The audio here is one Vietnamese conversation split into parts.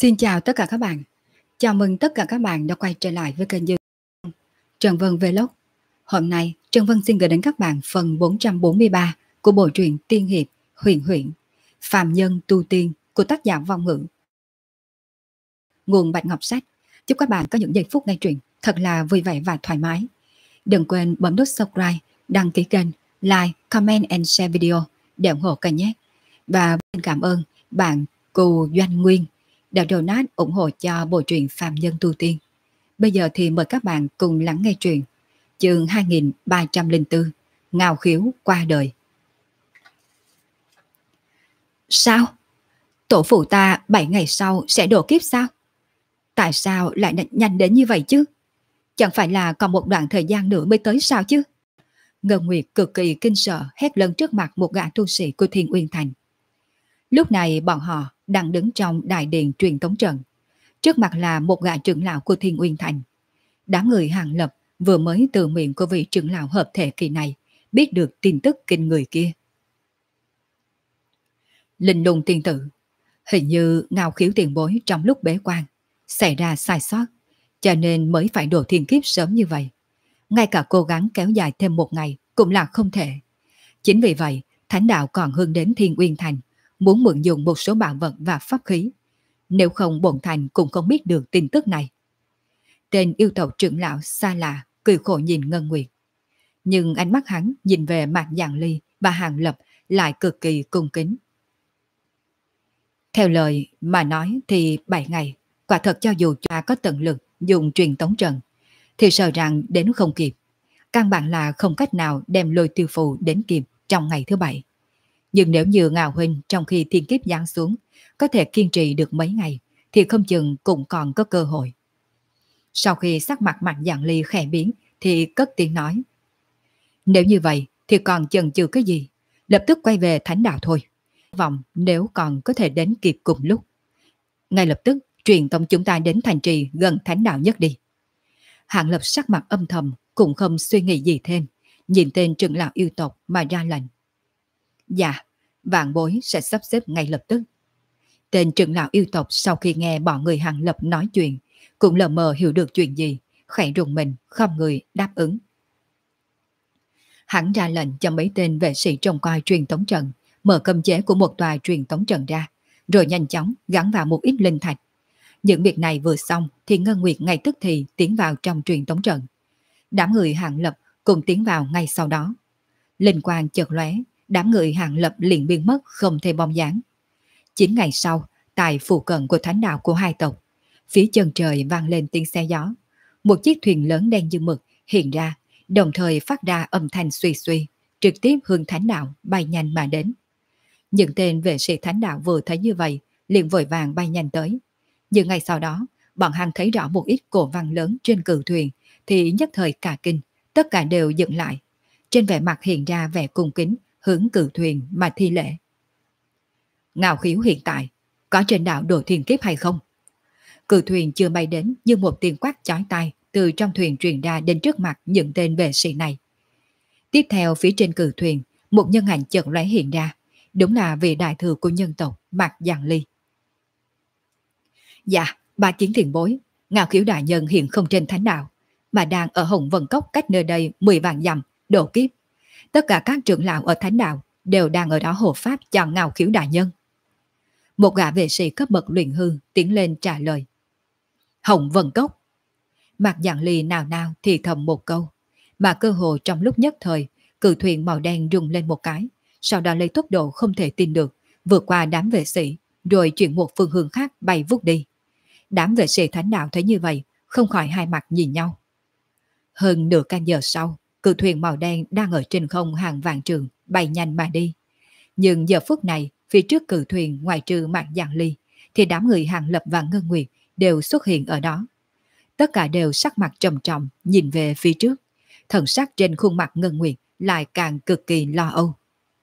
Xin chào tất cả các bạn. Chào mừng tất cả các bạn đã quay trở lại với kênh YouTube Trần Vân Vlog. Hôm nay, Trần Vân xin gửi đến các bạn phần 443 của bộ truyện tiên hiệp Huyền Huyễn, Phàm Nhân Tu Tiên của tác giả Vong Ngữ. Nguồn Bạch Ngọc Sách. Chúc các bạn có những giây phút nghe truyện thật là vui vẻ và thoải mái. Đừng quên bấm nút subscribe, đăng ký kênh, like, comment and share video để ủng hộ kênh nhé. Và cảm ơn bạn Cù Doanh Nguyên đã donate ủng hộ cho bộ truyện Phàm Nhân Tu Tiên. Bây giờ thì mời các bạn cùng lắng nghe truyện chương 2304 Ngao Khiếu qua đời. Sao? Tổ phụ ta 7 ngày sau sẽ độ kiếp sao? Tại sao lại nhanh đến như vậy chứ? Chẳng phải là còn một đoạn thời gian nữa mới tới sao chứ? Ngân Nguyệt cực kỳ kinh sợ hét lớn trước mặt một gã tu sĩ của Thiên Uyên Thành. Lúc này bọn họ đang đứng trong đại điện truyền tống trận. Trước mặt là một gã trưởng lão của Thiên Uyên Thành. Đám người Hàng Lập vừa mới từ miệng của vị trưởng lão hợp thể kỳ này biết được tin tức kinh người kia. Linh Lung tiên tử, hình như Ngao Khiếu tiền bối trong lúc bế quan xảy ra sai sót, cho nên mới phải độ thiên kiếp sớm như vậy. Ngay cả cố gắng kéo dài thêm một ngày cũng là không thể. Chính vì vậy, Thánh đạo còn hướng đến Thiên Uyên Thành, muốn mượn dùng một số bảo vật và pháp khí. Nếu không bổn thành cũng không biết được tin tức này. Tên yêu tộc trưởng lão xa lạ cười khổ nhìn Ngân Nguyệt. Nhưng ánh mắt hắn nhìn về Mạc Giảng Ly và Hàng Lập lại cực kỳ cung kính. Theo lời mà nói thì 7 ngày, quả thật cho dù cha có tận lực dùng truyền tống trận, thì sợ rằng đến không kịp. Căn bản là không cách nào đem Lôi Tiêu Phù đến kịp trong ngày thứ 7. Nhưng nếu như Ngạo Huynh trong khi thiên kiếp giáng xuống có thể kiên trì được mấy ngày, thì không chừng cũng còn có cơ hội. Sau khi sắc mặt Mạc Giảng Ly khẽ biến thì cất tiếng nói. Nếu như vậy thì còn chần chừ cái gì? Lập tức quay về Thánh đạo thôi. Vọng nếu còn có thể đến kịp cùng lúc. Ngay lập tức truyền tống chúng ta đến thành trì gần Thánh đạo nhất đi. Hạng Lập sắc mặt âm thầm cũng không suy nghĩ gì thêm, nhìn tên trưởng lão yêu tộc mà ra lệnh. Dạ, vạn bối sẽ sắp xếp ngay lập tức. Tên trưởng lão yêu tộc sau khi nghe bọn người Hạng Lập nói chuyện, cũng lờ mờ hiểu được chuyện gì, khẽ rùng mình, không người đáp ứng. Hắn ra lệnh cho mấy tên vệ sĩ trông coi truyền tống trận, mở cấm chế của một tòa truyền tống trận ra, rồi nhanh chóng gắn vào một ít linh thạch. Những việc này vừa xong thì Ngân Nguyệt ngay tức thì tiến vào trong truyền tống trận. Đám người Hạng Lập cùng tiến vào ngay sau đó. Linh quang chợt lóe, đám người Hạng Lập liền biến mất không thể bóng dáng. 9 ngày sau, tại phụ cận của thánh đạo của hai tộc, phía chân trời vang lên tiếng xe gió. Một chiếc thuyền lớn đen như mực hiện ra, đồng thời phát ra âm thanh suy suy, trực tiếp hướng thánh đạo bay nhanh mà đến. Những tên vệ sĩ thánh đạo vừa thấy như vậy, liền vội vàng bay nhanh tới. Nhưng ngay sau đó, bọn hắn thấy rõ một ít cổ văn lớn trên cự thuyền, thì nhất thời cả kinh, tất cả đều dừng lại. Trên vẻ mặt hiện ra vẻ cung kính, hướng cự thuyền mà thi lễ. Ngao Khiếu hiện tại, có trên đảo độ thiên kiếp hay không? Cự thuyền chưa bay đến như một tiếng quát chói tai từ trong thuyền truyền ra đến trước mặt những tên vệ sĩ này. Tiếp theo phía trên cự thuyền, một nhân ảnh chợt lóe hiện ra, đúng là vị đại thừa của nhân tộc Mạc Giảng Ly. Dạ, ba chiến tiền bối, Ngao Khiếu đại nhân hiện không trên thánh đạo, mà đang ở Hồng Vân Cốc cách nơi đây 10 vạn dặm, độ kiếp. Tất cả các trưởng lão ở thánh đạo đều đang ở đó hộ pháp cho Ngao Khiếu đại nhân. Một gã vệ sĩ cấp bậc luyện hư tiến lên trả lời. Hồng Vân Cốc. Mạc Giảng Ly nào nào thì thầm một câu, mà cơ hồ trong lúc nhất thời, cự thuyền màu đen rung lên một cái, sau đó lấy tốc độ không thể tin được, vượt qua đám vệ sĩ, rồi chuyển một phương hướng khác bay vút đi. Đám vệ sĩ thánh đạo thấy như vậy, không khỏi hai mặt nhìn nhau. Hơn nửa canh giờ sau, cự thuyền màu đen đang ở trên không hàng vạn trường, bay nhanh mà đi. Nhưng giờ phút này, phía trước cự thuyền ngoài trừ Mạc Giảng Ly, thì đám người Hàng Lập và Ngân Nguyệt đều xuất hiện ở đó. Tất cả đều sắc mặt trầm trọng nhìn về phía trước, thần sắc trên khuôn mặt Ngân Nguyệt lại càng cực kỳ lo âu.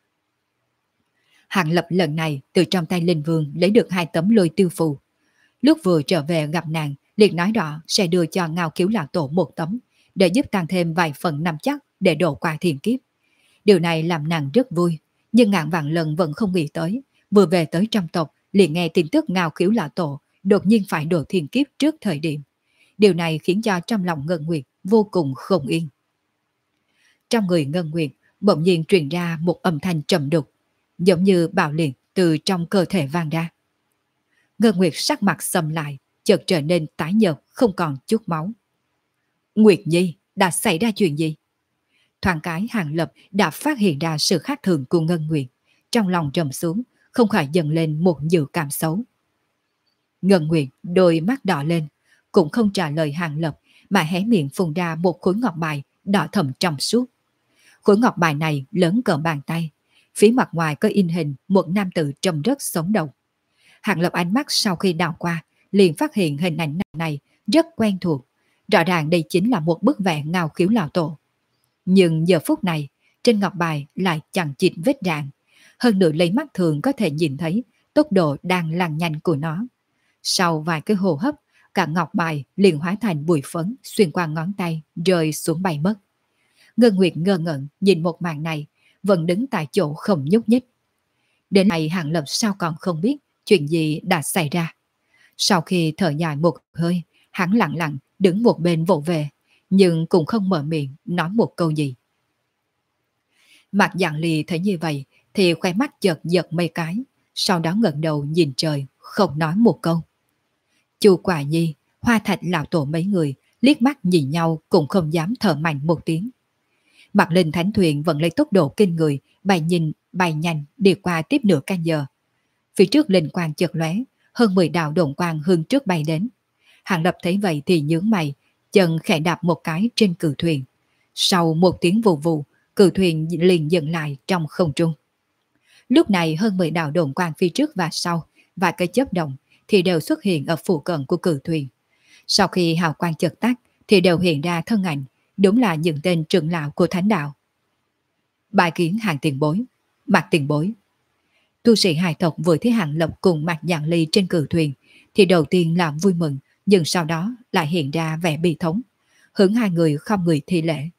Hàng Lập lần này từ trong tay Linh Vương lấy được 2 tấm Lôi Tiêu Phù. Lúc vừa trở về gặp nàng, liền nói rõ sẽ đưa cho Ngao Khiếu lão tổ 1 tấm, để giúp tăng thêm vài phần nắm chắc để độ qua thiên kiếp. Điều này làm nàng rất vui, nhưng ngàn vạn lần vẫn không nghĩ tới, vừa về tới trong tộc liền nghe tin tức Ngao Khiếu lão tổ đột nhiên phải độ thiên kiếp trước thời điểm. Điều này khiến cho trong lòng Ngân Nguyệt vô cùng không yên. Trong người Ngân Nguyệt bỗng nhiên truyền ra một âm thanh trầm đục, giống như bạo liệt từ trong cơ thể vang ra. Ngân Nguyệt sắc mặt sầm lại, chợt trở nên tái nhợt, không còn chút máu. Nguyệt Nhi, đã xảy ra chuyện gì? Thoáng cái Hàng Lập đã phát hiện ra sự khác thường của Ngân Nguyệt, trong lòng trầm xuống, không khỏi dần lên một dự cảm xấu. Ngân Nguyệt đôi mắt đỏ lên, cũng không trả lời Hàng Lập, mà hé miệng phun ra một khối ngọc bài đỏ thẫm trong suốt. Khối ngọc bài này lớn cỡ bàn tay, phía mặt ngoài có in hình một nam tử trông rất sống động. Hàng Lập ánh mắt sau khi đảo qua, liền phát hiện hình ảnh này rất quen thuộc. Rõ ràng đây chính là một bức vẽ Ngao Khiếu lão tổ. Nhưng giờ phút này, trên ngọc bài lại chằng chịt vết rạn. Hơn nữa lấy mắt thường có thể nhìn thấy tốc độ đang lan nhanh của nó. Sau vài cái hô hấp, cả ngọc bài liền hóa thành bụi phấn xuyên qua ngón tay, rơi xuống bay mất. Ngân Nguyệt ngơ ngẩn nhìn một màn này, vẫn đứng tại chỗ không nhúc nhích. Đến nay Hàng Lập sao còn không biết chuyện gì đã xảy ra. Sau khi thở dài một hơi, hắn lặng lặng đứng một bên vỗ về, nhưng cũng không mở miệng nói một câu gì. Mạc Giảng Ly thấy như vậy thì khoe mắt chợt giật mấy cái, sau đó ngẩng đầu nhìn trời, không nói một câu. Chu Quả Nhi, Hoa Thạch lão tổ mấy người liếc mắt nhìn nhau cũng không dám thở mạnh một tiếng. Mặt Linh Thánh Thuyền vẫn lấy tốc độ kinh người, bay nhanh đi qua tiếp nửa canh giờ. Phía trước linh quang chợt lóe, hơn 10 đạo độn quang hướng trước bay đến. Hàng Lập thấy vậy thì nhướng mày, chân khẽ đạp một cái trên cự thuyền. Sau một tiếng vù vù, cự thuyền liền dừng lại trong không trung. Lúc này hơn 10 đạo độn quang phía trước và sau, và cái chớp động thì đều xuất hiện ở phụ cận của cự thuyền. Sau khi hào quang chợt tắt thì đều hiện ra thân ảnh, đúng là những tên trưởng lão của thánh đạo. Bài kiến Hàng tiền bối, Mạc tiền bối. Tu sĩ hài tộc vừa thấy Hàng Lập cùng Mạc Giảng Ly trên cự thuyền thì đầu tiên là vui mừng, nhưng sau đó lại hiện ra vẻ bi thống, hướng hai người không người thi lễ.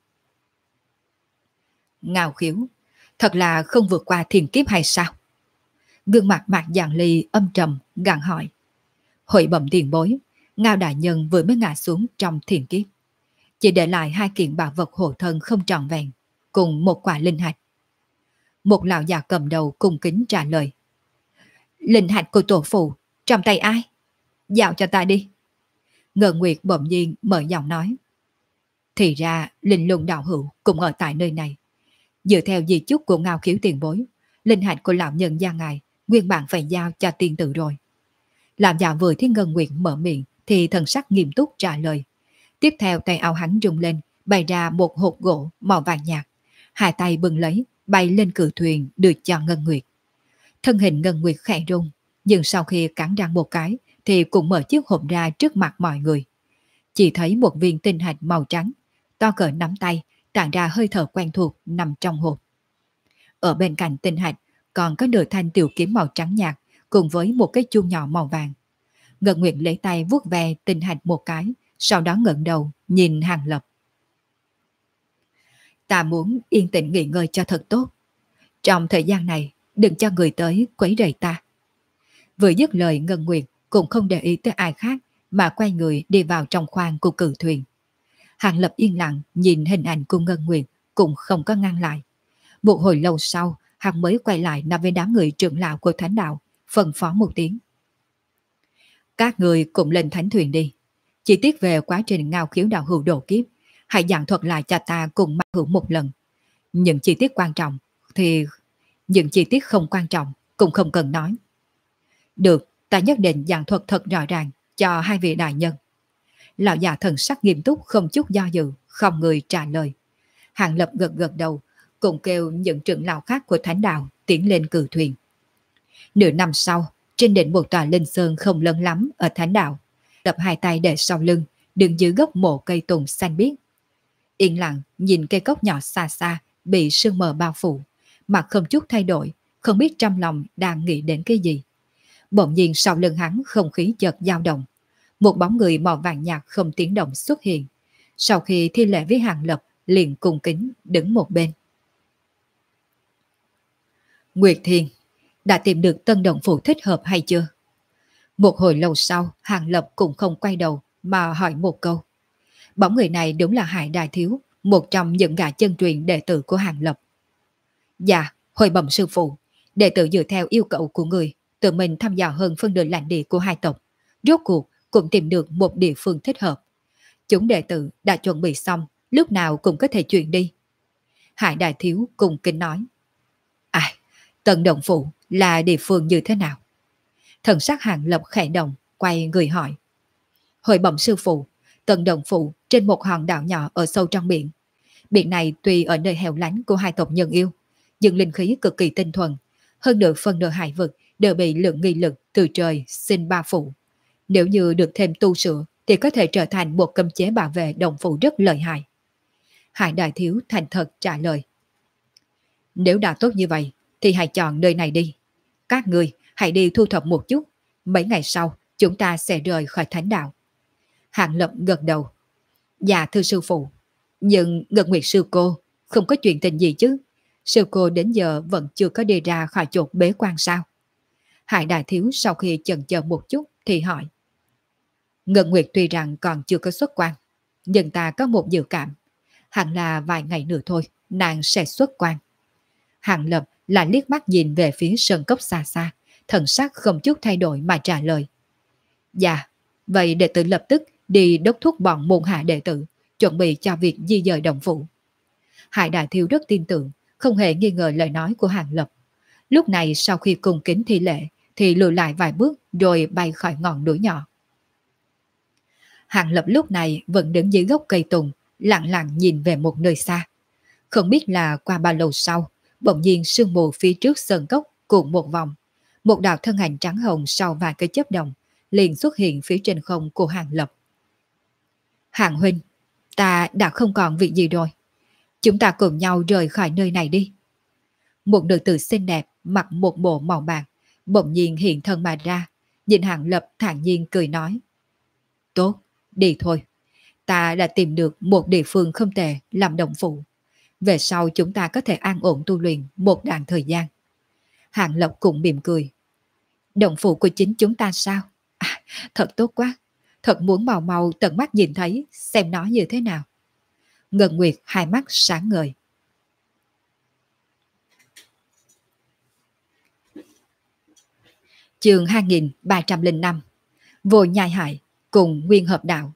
Ngao Khiếu, thật là không vượt qua thiên kiếp hay sao? Gương mặt Mạc Giảng Ly âm trầm gặng hỏi. Hội bẩm tiền bối, Ngao đại nhân vừa mới ngã xuống trong thiên kiếp, chỉ để lại 2 kiện bảo vật hộ thân không trọn vẹn, cùng một quả linh hạch. Một lão già cầm đầu cung kính trả lời. Linh hạch của tổ phụ, trong tay ai? Giao cho ta đi. Ngờ Nguyệt bỗng nhiên mở giọng nói. Thì ra linh lung đạo hữu cũng ở tại nơi này. Dựa theo di chúc của Ngao Khiếu tiền bối, linh hạch của lão nhân gia ngài nguyên bản phải giao cho tiên tử rồi. Lão già vừa thấy Ngân Nguyệt mở miệng thì thần sắc nghiêm túc trả lời. Tiếp theo tay áo hắn rung lên, bày ra một hộp gỗ màu vàng nhạt. Hai tay bưng lấy, bay lên cự thuyền đưa cho Ngân Nguyệt. Thân hình Ngân Nguyệt khẽ rung, nhưng sau khi cắn răng một cái thì cũng mở chiếc hộp ra trước mặt mọi người. Chỉ thấy một viên tinh hạch màu trắng, to cỡ nắm tay, tản ra hơi thở quen thuộc nằm trong hộp. Ở bên cạnh tinh hạch còn có nửa thanh tiểu kiếm màu trắng nhạt cùng với một cái chuông nhỏ màu vàng. Ngân Nguyệt lấy tay vuốt ve tinh hạch một cái, sau đó ngẩng đầu nhìn Hàng Lập. Ta muốn yên tĩnh nghỉ ngơi cho thật tốt. Trong thời gian này, đừng cho người tới quấy rầy ta. Vừa dứt lời Ngân Nguyệt cũng không để ý tới ai khác mà quay người đi vào trong khoang của cự thuyền. Hàng Lập yên lặng nhìn hình ảnh của Ngân Nguyệt cũng không có ngăn lại. Một hồi lâu sau, hắn mới quay lại nói với đám người trưởng lão của thánh đạo, phân phó một tiếng. Các người cùng lên thánh thuyền đi. Chi tiết về quá trình Ngao Khiếu đạo hữu độ kiếp, hãy giảng thuật lại cho ta cùng Mạc Hữu một lần. Những chi tiết quan trọng thì những chi tiết không quan trọng cũng không cần nói. Được, ta nhất định giảng thuật thật rõ ràng cho hai vị đại nhân. Lão già thần sắc nghiêm túc không chút do dự, không người trả lời. Hàng Lập gật gật đầu, cùng kêu những trưởng lão khác của thánh đạo tiến lên cự thuyền. Nửa năm sau, trên đỉnh một tòa linh sơn không lớn lắm ở thánh đạo, tập hai tay để sau lưng, đứng dưới gốc mộ cây tùng xanh biếc. Yên lặng nhìn cây cốc nhỏ xa xa bị sương mờ bao phủ, mặt không chút thay đổi, không biết trong lòng đang nghĩ đến cái gì. Bỗng nhiên sau lưng hắn không khí chợt dao động, một bóng người màu vàng nhạt không tiếng động xuất hiện. Sau khi thi lễ với Hàng Lập, liền cung kính đứng một bên. Nguyệt Thiên, đã tìm được tân động phủ thích hợp hay chưa? Một hồi lâu sau, Hàng Lập cũng không quay đầu mà hỏi một câu. Bóng người này đúng là Hải Đại Thiếu, một trong những gã chân truyền đệ tử của Hàng Lập. Dạ, hồi bẩm sư phụ, đệ tử dựa theo yêu cầu của người, tự mình thăm dò hơn phân nửa lãnh địa của hai tộc. Rốt cuộc cũng tìm được một địa phương thích hợp. Chúng đệ tử đã chuẩn bị xong, lúc nào cũng có thể chuyển đi. Hải Đại Thiếu cùng kính nói. À, Tần Động Phủ là địa phương như thế nào? Thần sắc Hàng Lập khẽ động, quay người hỏi. Hồi bẩm sư phụ, Tần Động Phủ trên một hòn đảo nhỏ ở sâu trong biển. Biển này tuy ở nơi hẻo lánh của hai tộc nhân yêu, nhưng linh khí cực kỳ tinh thuần. Hơn nữa phần nửa hải vực đều bị lượng nghi lực từ trời sinh ba phủ. Nếu như được thêm tu sửa thì có thể trở thành một cấm chế bảo vệ động phủ rất lợi hại. Hải Đại Thiếu thành thật trả lời. Nếu đã tốt như vậy thì hãy chọn nơi này đi. Các người hãy đi thu thập một chút. Mấy ngày sau chúng ta sẽ rời khỏi thánh đạo. Hạng Lập gật đầu. Dạ thưa sư phụ. Nhưng Ngân Nguyệt sư cô không có chuyện tình gì chứ? Sư cô đến giờ vẫn chưa có đi ra khỏi chỗ bế quan sao? Hải Đại Thiếu sau khi chần chờ một chút thì hỏi. Ngân Nguyệt tuy rằng còn chưa có xuất quan, nhưng ta có một dự cảm. Hẳn là vài ngày nữa thôi, nàng sẽ xuất quan. Hàng Lập lại liếc mắt nhìn về phía sơn cốc xa xa, thần sắc không chút thay đổi mà trả lời. Dạ, vậy đệ tử lập tức đi đốc thúc bọn môn hạ đệ tử, chuẩn bị cho việc di dời động phủ. Hải Đại Thiếu rất tin tưởng, không hề nghi ngờ lời nói của Hàng Lập. Lúc này sau khi cung kính thi lễ, thì lùi lại vài bước rồi bay khỏi ngọn núi nhỏ. Hàng Lập lúc này vẫn đứng dưới gốc cây tùng, lặng lặng nhìn về một nơi xa. Không biết là qua bao lâu sau, bỗng nhiên sương mù phía trước sơn cốc cuộn một vòng. Một đạo thân ảnh trắng hồng sau vài cái chớp đồng liền xuất hiện phía trên không của Hàng Lập. Hàng huynh, ta đã không còn việc gì rồi. Chúng ta cùng nhau rời khỏi nơi này đi. Một nữ tử xinh đẹp mặc một bộ màu bạc bỗng nhiên hiện thân mà ra, nhìn Hàng Lập thản nhiên cười nói. Tốt, đi thôi. Ta đã tìm được một địa phương không tệ làm động phủ. Về sau chúng ta có thể an ổn tu luyện một đoạn thời gian. Hàng Lập cũng mỉm cười. Động phủ của chính chúng ta sao? À, thật tốt quá. Thật muốn mau mau tận mắt nhìn thấy xem nó như thế nào. Ngân Nguyệt hai mắt sáng ngời. Chương 2305 Vô Nhai Hải cùng Nguyên Hợp Đạo.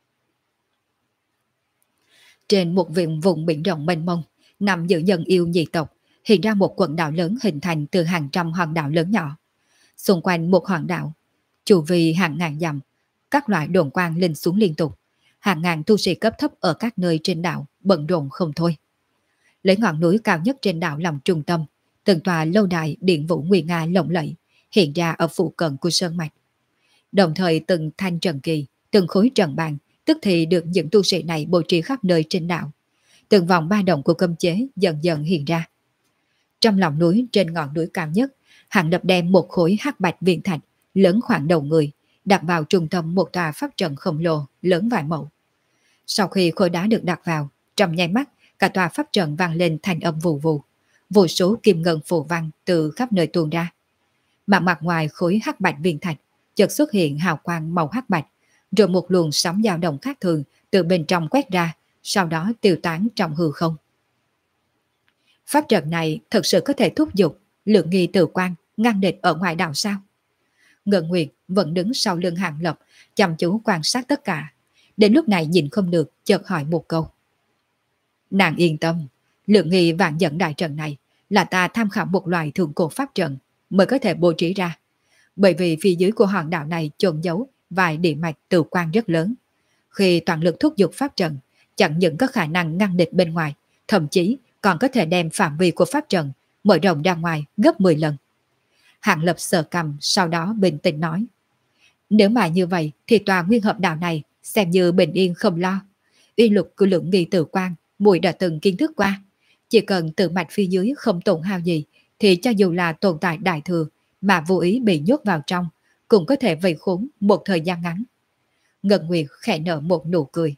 Trên một vùng biển rộng mênh mông, nằm giữa dân yêu nhị tộc, hiện ra một quần đảo lớn hình thành từ hàng trăm hòn đảo lớn nhỏ. Xung quanh một hòn đảo, chu vi hàng ngàn dặm, các loại đồn quang lên xuống liên tục. Hàng ngàn tu sĩ cấp thấp ở các nơi trên đảo bận rộn không thôi. Lấy ngọn núi cao nhất trên đảo làm trung tâm, từng tòa lâu đài điện vũ nguy nga lộng lẫy hiện ra ở phụ cận của sơn mạch. Đồng thời từng thanh trần kỳ, từng khối trần bàn, tức thì được những tu sĩ này bố trí khắp nơi trên đảo. Từng vòng ba động của cấm chế dần dần hiện ra. Trong lòng núi trên ngọn núi cao nhất, Hàng Lập đem một khối hắc bạch viên thạch lớn khoảng đầu người đặt vào trung tâm một tòa pháp trận khổng lồ lớn vài mẫu. Sau khi khối đá được đặt vào, trong nháy mắt cả tòa pháp trận vang lên thanh âm vù vù, vô số kim ngân phù văn từ khắp nơi tuôn ra. Mà mặt ngoài khối hắc bạch viên thạch chợt xuất hiện hào quang màu hắc bạch, rồi một luồng sóng dao động khác thường từ bên trong quét ra, sau đó tiêu tán trong hư không. Pháp trận này thật sự có thể thúc giục lượng nghi tử quan ngăn địch ở ngoài đảo sao? Ngân Nguyệt vẫn đứng sau lưng Hàng Lập, chăm chú quan sát tất cả. Đến lúc này nhìn không được, chợt hỏi một câu. Nàng yên tâm, lượng nghi vạn dẫn đại trận này là ta tham khảo một loài thượng cổ pháp trận mới có thể bố trí ra. Bởi vì phía dưới của hòn đảo này chôn giấu vài địa mạch tự quan rất lớn. Khi toàn lực thúc giục pháp trận, chẳng những có khả năng ngăn địch bên ngoài, thậm chí còn có thể đem phạm vi của pháp trận mở rộng ra ngoài gấp 10 lần. Hàng Lập sờ cằm, sau đó bình tĩnh nói. Nếu mà như vậy thì tòa Nguyên Hợp Đạo này xem như bình yên không lo. Uy lực của lượng nghi tử quan, muội đã từng kiến thức qua. Chỉ cần tự mạch phía dưới không tổn hao gì, thì cho dù là tồn tại đại thừa mà vô ý bị nhốt vào trong, cũng có thể vây khốn một thời gian ngắn. Ngân Nguyệt khẽ nở một nụ cười.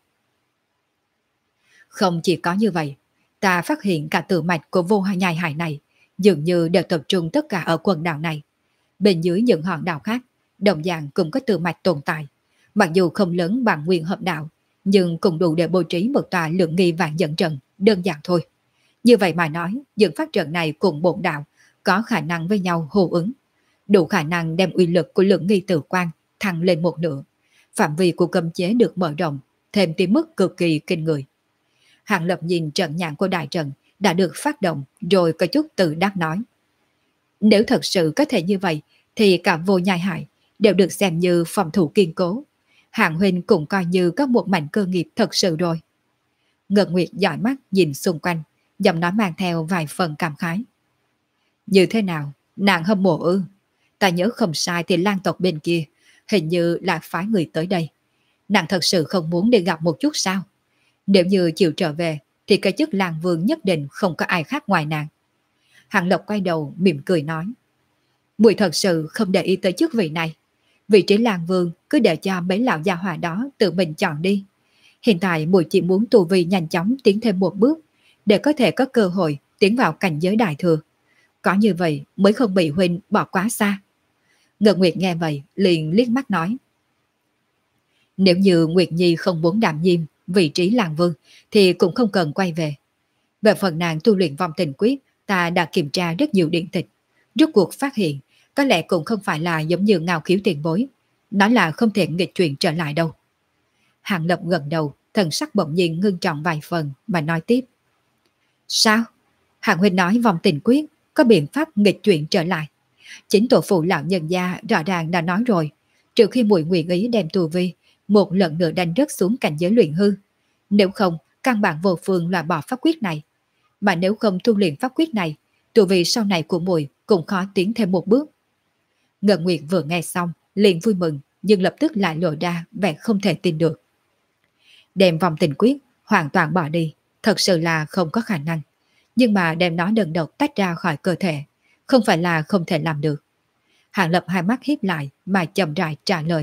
Không chỉ có như vậy, ta phát hiện cả tự mạch của Vô Nhai Hải này dường như đều tập trung tất cả ở quần đảo này. Bên dưới những hòn đảo khác đồng dạng cũng có tự mạch tồn tại. Mặc dù không lớn bằng nguyên hợp đạo, nhưng cũng đủ để bố trí một tòa lượng nghi vạn dẫn trận, đơn giản thôi. Như vậy mà nói, những phát trận này cùng bổn đạo có khả năng với nhau hô ứng, đủ khả năng đem uy lực của lượng nghi tử quan thăng lên một nửa. Phạm vi của cấm chế được mở rộng, thêm tới mức cực kỳ kinh người. Hàng Lập nhìn trận nhãn của đại trận đã được phát động rồi có chút tự đắc nói. Nếu thật sự có thể như vậy, thì cả Vô Nhai Hải đều được xem như phòng thủ kiên cố. Hạng huynh cũng coi như có một mảnh cơ nghiệp thật sự rồi. Ngân Nguyệt dõi mắt nhìn xung quanh, giọng nói mang theo vài phần cảm khái. Như thế nào, nàng hâm mộ ư? Ta nhớ không sai thì Lan tộc bên kia hình như là phái người tới đây. Nàng thật sự không muốn đi gặp một chút sao? Nếu như chịu trở về thì cái chức Lan Vương nhất định không có ai khác ngoài nàng. Hàng Lộc quay đầu mỉm cười nói. Muội thật sự không để ý tới chức vị này. Vị trí Lan Vương cứ để cho mấy lão gia hỏa đó tự mình chọn đi. Hiện tại muội chỉ muốn tu vi nhanh chóng tiến thêm một bước để có thể có cơ hội tiến vào cảnh giới đại thừa. Có như vậy mới không bị huynh bỏ quá xa. Ngân Nguyệt nghe vậy liền liếc mắt nói. Nếu như Nguyệt Nhi không muốn đảm nhiệm vị trí Lan Vương thì cũng không cần quay về. Về phần nàng tu luyện vong tình quyết, ta đã kiểm tra rất nhiều điện tịch. Rốt cuộc phát hiện, có lẽ cũng không phải là giống như Ngao Khiếu tiền bối. Nó là không thể nghịch chuyển trở lại đâu. Hàng Lập gần đầu, thần sắc bỗng nhiên ngưng trọng vài phần mà nói tiếp. Sao? Hàng huynh nói vong tình quyết có biện pháp nghịch chuyển trở lại. Chính tổ phụ lão nhân gia rõ ràng đã nói rồi, trừ khi muội nguyện ý đem tu vi một lần nữa đánh rớt xuống cảnh giới luyện hư. Nếu không, căn bản vô phương là bỏ pháp quyết này. Mà nếu không tu luyện pháp quyết này, tu vi sau này của muội cũng khó tiến thêm một bước. Ngân Nguyệt vừa nghe xong, liền vui mừng, nhưng lập tức lại lộ ra vẻ không thể tin được. Đem vòng tình quyết hoàn toàn bỏ đi, thật sự là không có khả năng. Nhưng mà đem nó đơn độc tách ra khỏi cơ thể, không phải là không thể làm được. Hàng Lập hai mắt híp lại mà chậm rãi trả lời.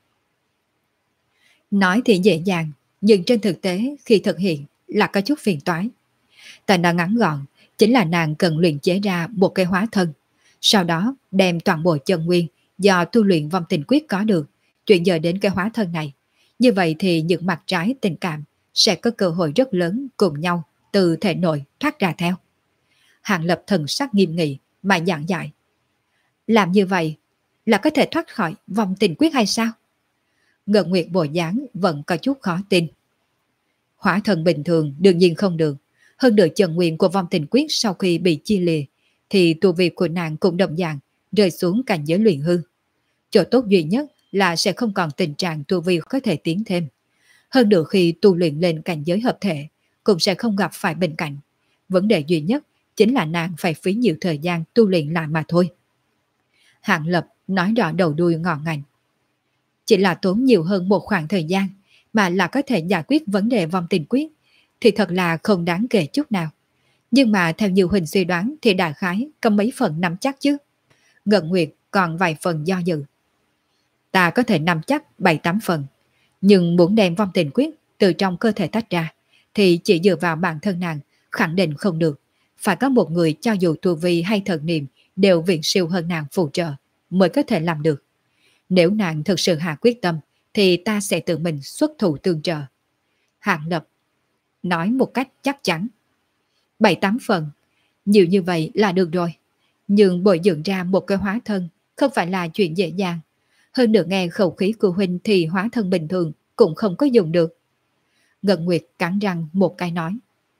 Nói thì dễ dàng, nhưng trên thực tế khi thực hiện là có chút phiền toái. Ta nói ngắn gọn, chính là nàng cần luyện chế ra một cái hóa thân, sau đó đem toàn bộ chân nguyên do tu luyện vong tình quyết có được, chuyển dời đến cái hóa thân này. Như vậy thì những mặt trái tình cảm sẽ có cơ hội rất lớn cùng nhau từ thể nội thoát ra theo. Hàng Lập thần sắc nghiêm nghị mà giảng giải. Làm như vậy là có thể thoát khỏi vong tình quyết hay sao? Ngân Nguyệt bộ dáng vẫn có chút khó tin. Hóa thân bình thường đương nhiên không được. Hơn nữa chân nguyên của vong tình quyết sau khi bị chia lìa thì tu vi của nàng cũng đồng dạng rơi xuống cảnh giới luyện hư. Chỗ tốt duy nhất là sẽ không còn tình trạng tu vi có thể tiến thêm. Hơn nữa khi tu luyện lên cảnh giới hợp thể cũng sẽ không gặp phải bệnh cảnh. Vấn đề duy nhất chính là nàng phải phí nhiều thời gian tu luyện lại mà thôi. Hạng Lập nói rõ đầu đuôi ngọn ngành. Chỉ là tốn nhiều hơn một khoảng thời gian mà là có thể giải quyết vấn đề vong tình quyết thì thật là không đáng kể chút nào. Nhưng mà theo nhiều hình suy đoán thì đại khái có mấy phần nắm chắc chứ. Ngân Nguyệt còn vài phần do dự. Ta có thể nắm chắc 7-8 phần, nhưng muốn đem vong tình quyết từ trong cơ thể tách ra thì chỉ dựa vào bản thân nàng khẳng định không được. Phải có một người cho dù tu vi hay thần niệm đều viện siêu hơn nàng phù trợ mới có thể làm được. Nếu nàng thực sự hạ quyết tâm thì ta sẽ tự mình xuất thủ tương trợ. Hạng Lập nói một cách chắc chắn. 7-8 phần, nhiều như vậy là được rồi. Nhưng bồi dưỡng ra một cái hóa thân không phải là chuyện dễ dàng. Hơn nữa nghe khẩu khí của huynh thì hóa thân bình thường cũng không có dùng được. Ngân Nguyệt cắn răng một cái nói.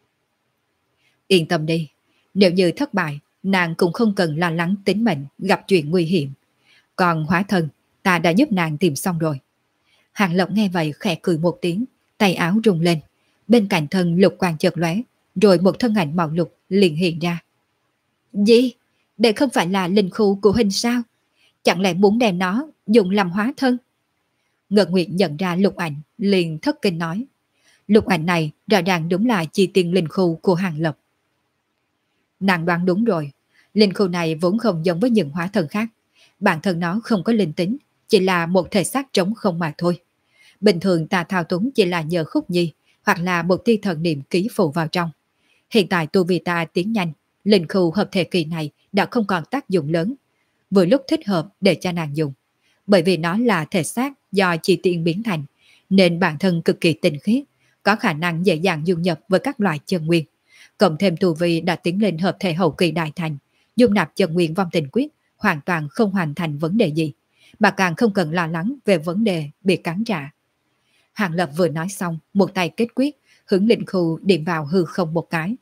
Yên tâm đi, nếu như thất bại, nàng cũng không cần lo lắng tính mệnh gặp chuyện nguy hiểm. Còn hóa thân, ta đã giúp nàng tìm xong rồi. Hàng Lộc nghe vậy khẽ cười một tiếng, tay áo rung lên. Bên cạnh thân lục quang chợt lóe, rồi một thân ảnh màu lục liền hiện ra. Gì? Đây không phải là linh khu của huynh sao? Chẳng lẽ muốn đem nó dùng làm hóa thân? Ngân Nguyệt nhận ra lục ảnh, liền thất kinh nói. Lục ảnh này rõ ràng đúng là chi tiền linh khu của Hàng Lập. Nàng đoán đúng rồi, linh khu này vốn không giống với những hóa thân khác. Bản thân nó không có linh tính, chỉ là một thể xác trống không mà thôi. Bình thường ta thao túng chỉ là nhờ khúc nhi, hoặc là một tia thần niệm ký phụ vào trong. Hiện tại tu vi ta tiến nhanh, linh khu hợp thể kỳ này đã không còn tác dụng lớn. Vừa lúc thích hợp để cho nàng dùng. Bởi vì nó là thể xác do chi tiên biến thành, nên bản thân cực kỳ tinh khiết, có khả năng dễ dàng dung nhập với các loại chân nguyên. Cộng thêm tu vi đã tiến lên hợp thể hậu kỳ đại thành, dung nạp chân nguyên vong tình quyết hoàn toàn không hoàn thành vấn đề gì, mà càng không cần lo lắng về vấn đề bị cắn trả. Hàng Lập vừa nói xong, một tay kết quyết, hướng linh khu điểm vào hư không một cái.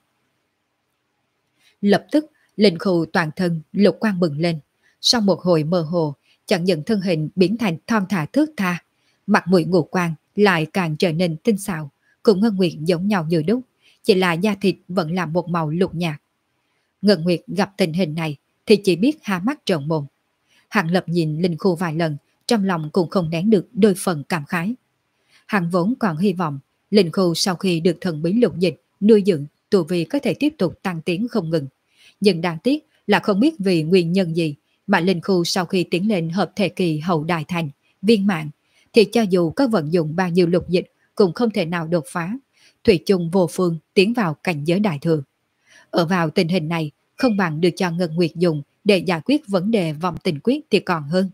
Lập tức, linh khu toàn thân lục quang bừng lên. Sau một hồi mơ hồ, chẳng những thân hình biến thành thon thả thước tha, mặt mũi ngũ quan lại càng trở nên tinh xảo, cùng Ngân Nguyệt giống nhau như đúc, chỉ là da thịt vẫn là một màu lục nhạt. Ngân Nguyệt gặp tình hình này thì chỉ biết há mắt trợn mồm. Hàng Lập nhìn linh khu vài lần, trong lòng cũng không nén được đôi phần cảm khái. Hắn vốn còn hy vọng linh khu sau khi được thần bí lục dịch nuôi dưỡng, tu vi có thể tiếp tục tăng tiến không ngừng. Nhưng đáng tiếc là không biết vì nguyên nhân gì mà linh khu sau khi tiến lên hợp thể kỳ hậu đại thành, viên mãn, thì cho dù có vận dụng bao nhiêu lục dịch cũng không thể nào đột phá, thủy chung vô phương tiến vào cảnh giới đại thừa. Ở vào tình hình này, không bằng được cho Ngân Nguyệt dùng để giải quyết vấn đề vòng tình quyết thì còn hơn.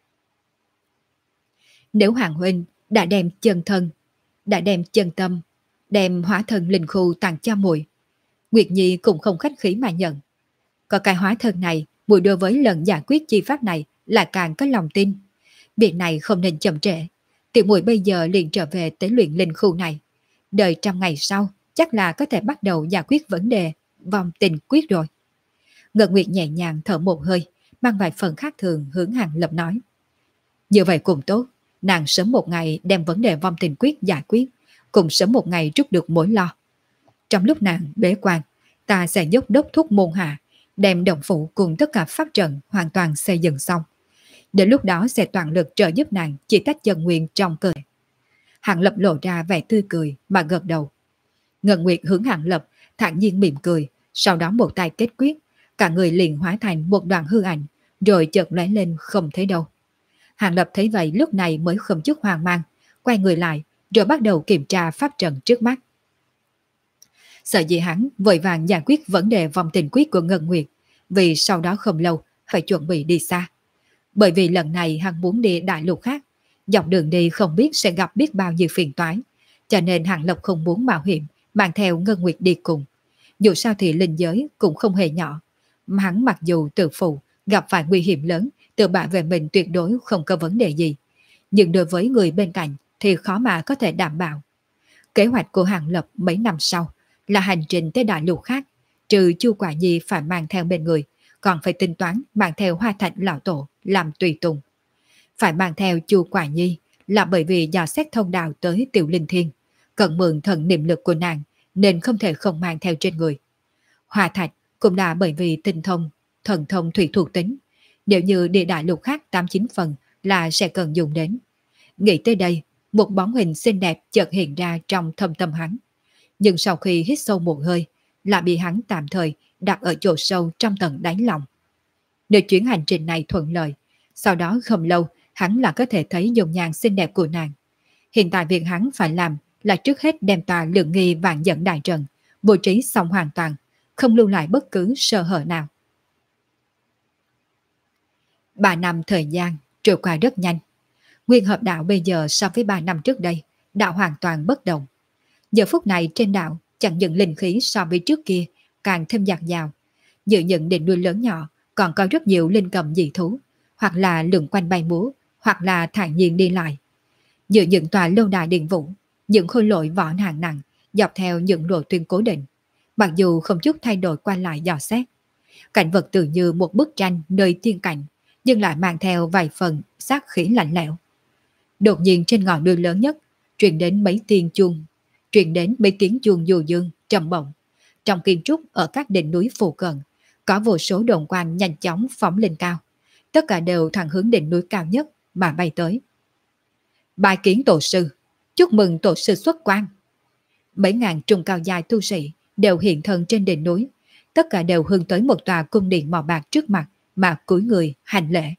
Nếu Hoàng Huynh đã đem chân thân, đã đem chân tâm, đem hóa thân linh khu tặng cho muội, Nguyệt Nhi cũng không khách khí mà nhận. Có cái hóa thân này, muội đối với lần giải quyết chi pháp này là càng có lòng tin. Việc này không nên chậm trễ. Tiểu muội bây giờ liền trở về tế luyện linh khu này. Đợi 100 ngày sau, chắc là có thể bắt đầu giải quyết vấn đề vòng tình quyết rồi. Ngân Nguyệt nhẹ nhàng thở một hơi, mang vài phần khác thường hướng Hàng Lập nói. Như vậy cũng tốt, nàng sớm một ngày đem vấn đề vong tình quyết giải quyết, cùng sớm một ngày trút được mối lo. Trong lúc nàng bế quan, ta sẽ dốc đốc thúc môn hạ, đem động phủ cùng tất cả pháp trận hoàn toàn xây dựng xong. Đến lúc đó sẽ toàn lực trợ giúp nàng chỉ tách chân nguyên trong cơ thể. Hàng Lập lộ ra vẻ tươi cười mà gật đầu. Ngân Nguyệt hướng Hàng Lập thản nhiên mỉm cười, sau đó một tay kết quyết, cả người liền hóa thành một đoạn hư ảnh, rồi chợt lóe lên không thấy đâu. Hàng Lập thấy vậy lúc này mới không chút hoang mang, quay người lại rồi bắt đầu kiểm tra pháp trận trước mắt. Sợ gì hắn vội vàng giải quyết vấn đề vòng tình quyết của Ngân Nguyệt, vì sau đó không lâu phải chuẩn bị đi xa. Bởi vì lần này hắn muốn đi đại lục khác, dọc đường đi không biết sẽ gặp biết bao nhiêu phiền toái, cho nên Hàng Lập không muốn mạo hiểm mang theo Ngân Nguyệt đi cùng. Dù sao thì linh giới cũng không hề nhỏ, hắn mặc dù tự phụ gặp phải nguy hiểm lớn, tự bảo vệ mình tuyệt đối không có vấn đề gì, nhưng đối với người bên cạnh thì khó mà có thể đảm bảo. Kế hoạch của Hàng Lập mấy năm sau là hành trình tới đại lục khác, trừ Chu Quả Nhi phải mang theo bên người, còn phải tính toán mang theo Hoa Thạch lão tổ làm tùy tùng. Phải mang theo Chu Quả Nhi là bởi vì dò xét thông đạo tới Tiểu Linh Thiên, cần mượn thần niệm lực của nàng nên không thể không mang theo trên người. Hoa Thạch cũng là bởi vì tinh thông, thần thông thủy thuộc tính, nếu như địa đại lục khác 89 phần là sẽ cần dùng đến. Nghĩ tới đây, một bóng hình xinh đẹp chợt hiện ra trong thâm tâm hắn. Nhưng sau khi hít sâu một hơi, lại bị hắn tạm thời đặt ở chỗ sâu trong tầng đáy lòng. Nếu chuyến hành trình này thuận lợi, sau đó không lâu hắn là có thể thấy dung nhan xinh đẹp của nàng. Hiện tại việc hắn phải làm là trước hết đem tòa lượng nghi vạn dẫn đại trận, bố trí xong hoàn toàn, không lưu lại bất cứ sơ hở nào. 3 năm thời gian trôi qua rất nhanh. Nguyên hợp đạo bây giờ so với 3 năm trước đây, đạo hoàn toàn bất động. Giờ phút này trên đạo chẳng những linh khí so với trước kia càng thêm dạt dào. Giữa những đỉnh núi lớn nhỏ còn có rất nhiều linh cầm dị thú, hoặc là lượn quanh bay múa, hoặc là thản nhiên đi lại. Giữa những tòa lâu đài điện vũ, những khối lỗi võ hạng nặng dọc theo những lộ tuyến cố định, mặc dù không chút thay đổi qua lại dò xét. Cảnh vật tự như một bức tranh nơi thiên cảnh, nhưng lại mang theo vài phần sát khí lạnh lẽo. Đột nhiên trên ngọn núi lớn nhất truyền đến mấy tiếng chuông du dương trầm bổng. Trong kiến trúc ở các đỉnh núi phụ cận có vô số đồn quan nhanh chóng phóng lên cao, tất cả đều thẳng hướng đỉnh núi cao nhất mà bay tới. Bài kiến tổ sư, chúc mừng tổ sư xuất quan. Mấy ngàn trung cao dài tu sĩ đều hiện thân trên đỉnh núi, tất cả đều hướng tới một tòa cung điện màu bạc trước mặt mà cúi người hành lễ.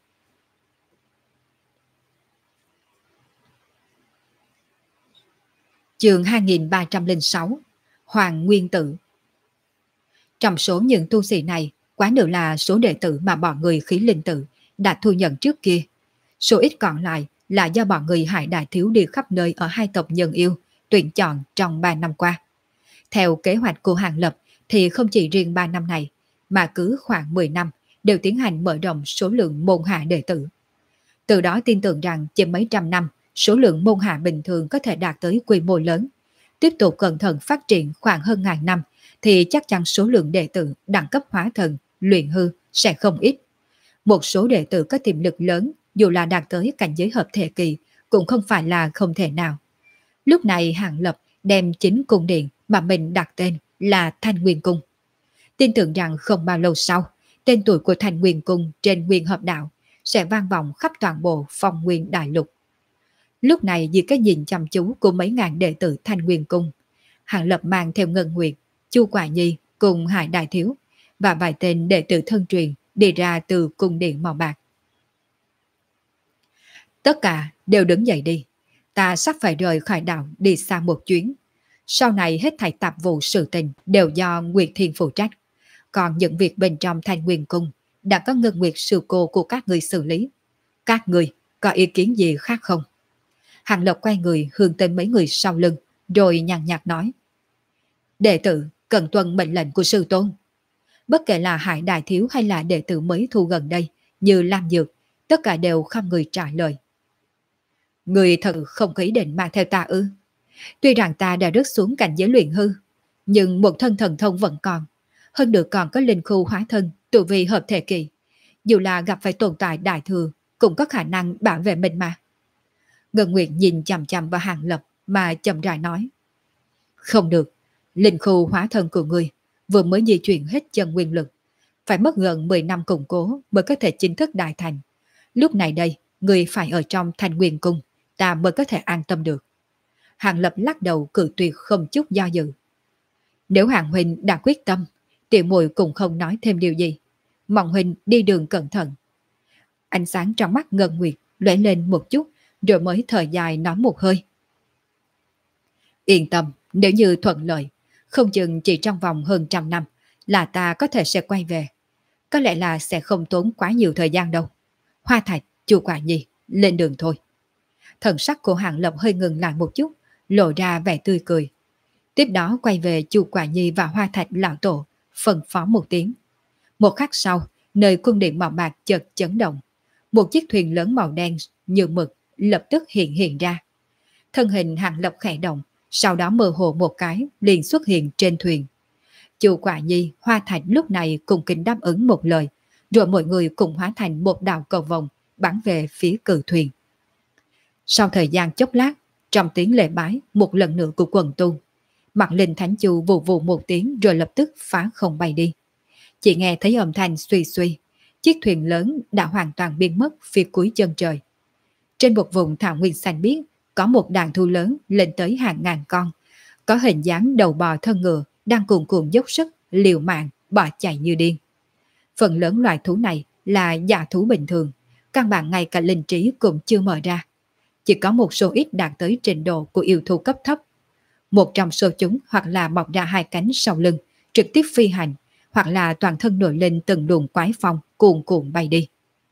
Chương 2306 Hoàng Nguyên Tử. Trong số những tu sĩ này, quá nửa là số đệ tử mà bọn người khí linh tử đã thu nhận trước kia. Số ít còn lại là do bọn người Hải Đại Thiếu đi khắp nơi ở hai tộc Nhân Yêu tuyển chọn trong 3 năm qua. Theo kế hoạch của Hàng Lập thì không chỉ riêng 3 năm này, mà cứ khoảng 10 năm đều tiến hành mở rộng số lượng môn hạ đệ tử. Từ đó tin tưởng rằng chỉ mấy trăm năm, số lượng môn hạ bình thường có thể đạt tới quy mô lớn. Tiếp tục cẩn thận phát triển khoảng hơn ngàn năm thì chắc chắn số lượng đệ tử đẳng cấp hóa thần, luyện hư sẽ không ít. Một số đệ tử có tiềm lực lớn dù là đạt tới cảnh giới hợp thể kỳ cũng không phải là không thể nào. Lúc này Hàng Lập đem chính cung điện mà mình đặt tên là Thanh Nguyên Cung. Tin tưởng rằng không bao lâu sau, tên tuổi của Thanh Nguyên Cung trên Nguyên Hợp Đạo sẽ vang vọng khắp toàn bộ Phong Nguyên Đại Lục. Lúc này dưới cái nhìn chăm chú của mấy ngàn đệ tử Thanh Nguyên Cung, Hàng Lập mang theo Ngân Nguyệt, Chu Quả Nhi cùng Hải Đại Thiếu và vài tên đệ tử thân truyền đi ra từ cung điện màu bạc. Tất cả đều đứng dậy đi, ta sắp phải rời khỏi đảo đi xa một chuyến. Sau này hết thảy tạp vụ sự tình đều do Nguyệt Thiên phụ trách. Còn những việc bên trong Thanh Nguyên Cung đã có Ngân Nguyệt sư cô của các người xử lý. Các người có ý kiến gì khác không? Hàng Lập quay người hướng tới mấy người sau lưng, rồi nhàn nhạt nói. Đệ tử cần tuân mệnh lệnh của sư tôn. Bất kể là Hải Đại Thiếu hay là đệ tử mới thu gần đây, như Lam Dược, tất cả đều không người trả lời. Người thật không có ý định mang theo ta ư? Tuy rằng ta đã rớt xuống cảnh giới luyện hư, nhưng một thân thần thông vẫn còn. Hơn nữa còn có linh khu hóa thân, tụ vi hợp thể kỳ. Dù là gặp phải tồn tại đại thừa, cũng có khả năng bảo vệ mình mà. Ngân Nguyệt nhìn chằm chằm vào Hàng Lập mà chậm rãi nói. Không được, linh khu hóa thân của người vừa mới di chuyển hết chân nguyên lực. Phải mất gần 10 năm củng cố mới có thể chính thức đại thành. Lúc này đây, người phải ở trong Thanh Nguyên Cung, ta mới có thể an tâm được. Hàng Lập lắc đầu cự tuyệt không chút do dự. Nếu Hàng Huynh đã quyết tâm, tiểu muội cũng không nói thêm điều gì. Mong Huynh đi đường cẩn thận. Ánh sáng trong mắt Ngân Nguyệt lóe lên một chút, rồi mới thở dài nói một hơi. Yên tâm, nếu như thuận lợi, không chừng chỉ trong vòng hơn 100 năm là ta có thể sẽ quay về. Có lẽ là sẽ không tốn quá nhiều thời gian đâu. Hoa Thạch, Chu Quả Nhi, lên đường thôi. Thần sắc của Hàng Lập hơi ngừng lại một chút, lộ ra vẻ tươi cười. Tiếp đó quay về Chu Quả Nhi và Hoa Thạch lão tổ, phân phó một tiếng. Một khắc sau, nơi cung điện màu bạc chợt chấn động. Một chiếc thuyền lớn màu đen như mực lập tức hiện ra. Thân hình Hàng Lập khẽ động, sau đó mơ hồ một cái liền xuất hiện trên thuyền. Chu Quả Nhi, Hoa Thạch lúc này cùng kính đáp ứng một lời, rồi mọi người cùng hóa thành một đạo cầu vồng bắn về phía cự thuyền. Sau thời gian chốc lát, trong tiếng lễ bái một lần nữa của quần tu, Mặt Linh Thánh Chu vù vù một tiếng rồi lập tức phá không bay đi. Chỉ nghe thấy âm thanh suy suy, chiếc thuyền lớn đã hoàn toàn biến mất phía cuối chân trời. Trên một vùng thảo nguyên xanh biếc có một đàn thú lớn lên tới hàng ngàn con, có hình dáng đầu bò thân ngựa đang cuồn cuộn dốc sức liều mạng bỏ chạy như điên. Phần lớn loài thú này là dạ thú bình thường, căn bản ngay cả linh trí cũng chưa mở ra. Chỉ có một số ít đạt tới trình độ của yêu thú cấp thấp. Một trong số chúng hoặc là mọc ra hai cánh sau lưng, trực tiếp phi hành, hoặc là toàn thân nổi lên từng luồng quái phong cuồn cuộn bay đi.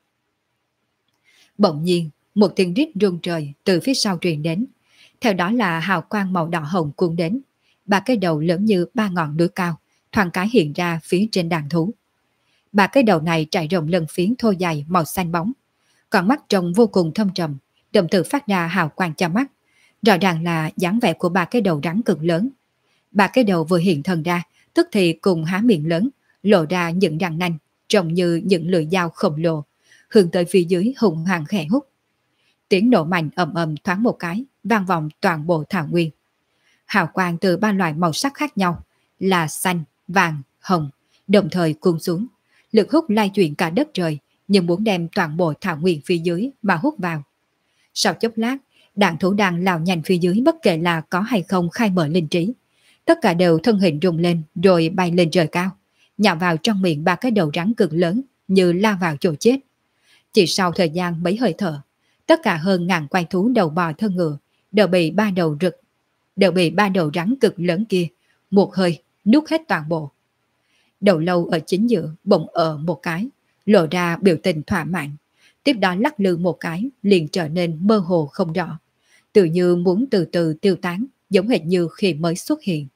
Bỗng nhiên, một tiếng rít rung trời từ phía sau truyền đến. Theo đó là hào quang màu đỏ hồng cuốn đến. Ba cái đầu lớn như ba ngọn núi cao, thoáng cái hiện ra phía trên đàn thú. Ba cái đầu này trải rộng lân phiến thô dài màu xanh bóng. Còn mắt trông vô cùng thâm trầm, đồng thời phát ra hào quang cho mắt. Rõ ràng là dáng vẻ của ba cái đầu rắn cực lớn. Ba cái đầu vừa hiện thân ra, tức thì cùng há miệng lớn, lộ ra những răng nanh, trông như những lưỡi dao khổng lồ, hướng tới phía dưới hùng hăng khẽ hút. Tiếng nổ mạnh ầm ầm thoáng một cái, vang vọng toàn bộ thảo nguyên. Hào quang từ ba loại màu sắc khác nhau là xanh, vàng, hồng, đồng thời cuốn xuống, lực hút lai chuyển cả đất trời, nhưng muốn đem toàn bộ thảo nguyên phía dưới mà hút vào. Sau chốc lát, đàn thú đang lao nhanh phía dưới bất kể là có hay không khai mở linh trí. Tất cả đều thân hình rung lên rồi bay lên trời cao, nhào vào trong miệng ba cái đầu rắn cực lớn như lao vào chỗ chết. Chỉ sau thời gian mấy hơi thở, tất cả hơn ngàn quái thú đầu bò thân ngựa đều bị ba đầu rắn cực lớn kia một hơi nuốt hết toàn bộ. Đầu lâu ở chính giữa bỗng ở một cái, lộ ra biểu tình thỏa mãn, tiếp đó lắc lư một cái liền trở nên mơ hồ không rõ, tự như muốn từ từ tiêu tán, giống hệt như khi mới xuất hiện.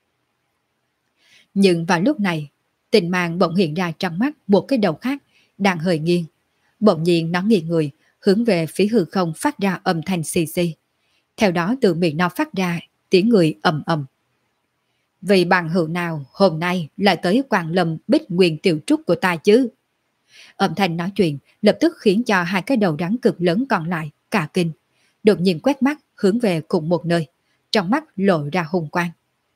Nhưng vào lúc này, tình mang bỗng hiện ra trong mắt một cái đầu khác đang hơi nghiêng. Bỗng nhiên nó nghiêng người, hướng về phía hư không phát ra âm thanh xì xì. Theo đó từ miệng nó phát ra tiếng người ầm ầm. Vì bằng hữu nào hôm nay lại tới Quang Lâm Bích Nguyên Tiểu Trúc của ta chứ? Âm thanh nói chuyện lập tức khiến cho hai cái đầu rắn cực lớn còn lại cả kinh. Đột nhiên quét mắt hướng về cùng một nơi, trong mắt lộ ra hung quang.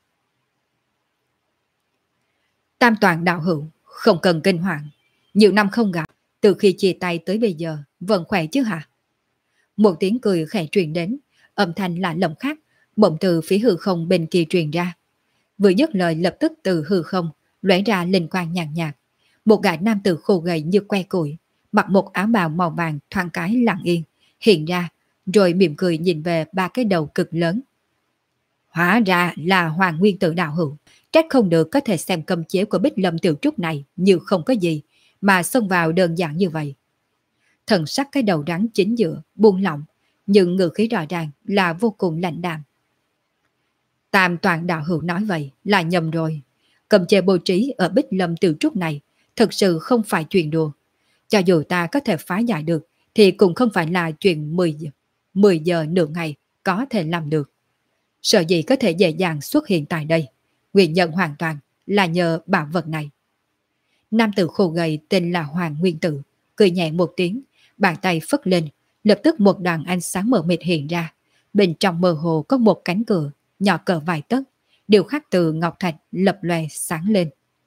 Tam toàn đạo hữu, không cần kinh hoàng. Nhiều năm không gặp, từ khi chia tay tới bây giờ, vẫn khỏe chứ hả? Một tiếng cười khẽ truyền đến, âm thanh lạ lẫm khác, bỗng từ phía hư không bên kia truyền ra. Vừa dứt lời lập tức từ hư không, lóe ra linh quang nhàn nhạt. Một gã nam tử khô gầy như que củi, mặc một áo bào màu vàng thoáng cái lặng yên, hiện ra, rồi mỉm cười nhìn về ba cái đầu cực lớn. Hóa ra là Hoàng Nguyên Tử đạo hữu, trách không được có thể xem cấm chế của Bích Lâm Tiểu Trúc này như không có gì, mà xông vào đơn giản như vậy. Thần sắc cái đầu rắn chính giữa, buông lỏng, nhưng ngữ khí rõ ràng là vô cùng lạnh đạm. Tam toàn đạo hữu nói vậy là nhầm rồi. Cấm chế bố trí ở Bích Lâm Tiểu Trúc này thực sự không phải chuyện đùa. Cho dù ta có thể phá giải được thì cũng không phải là chuyện 10 giờ nửa ngày có thể làm được. Sợ gì có thể dễ dàng xuất hiện tại đây. Nguyên nhân hoàn toàn là nhờ bảo vật này. Nam tử khô gầy tên là Hoàng Nguyên Tử, cười nhẹ một tiếng, bàn tay phất lên, lập tức một đoàn ánh sáng mờ mịt hiện ra. Bên trong mơ hồ có một cánh cửa, nhỏ cỡ vài tấc, điều khắc từ ngọc thạch lập lòe sáng lên.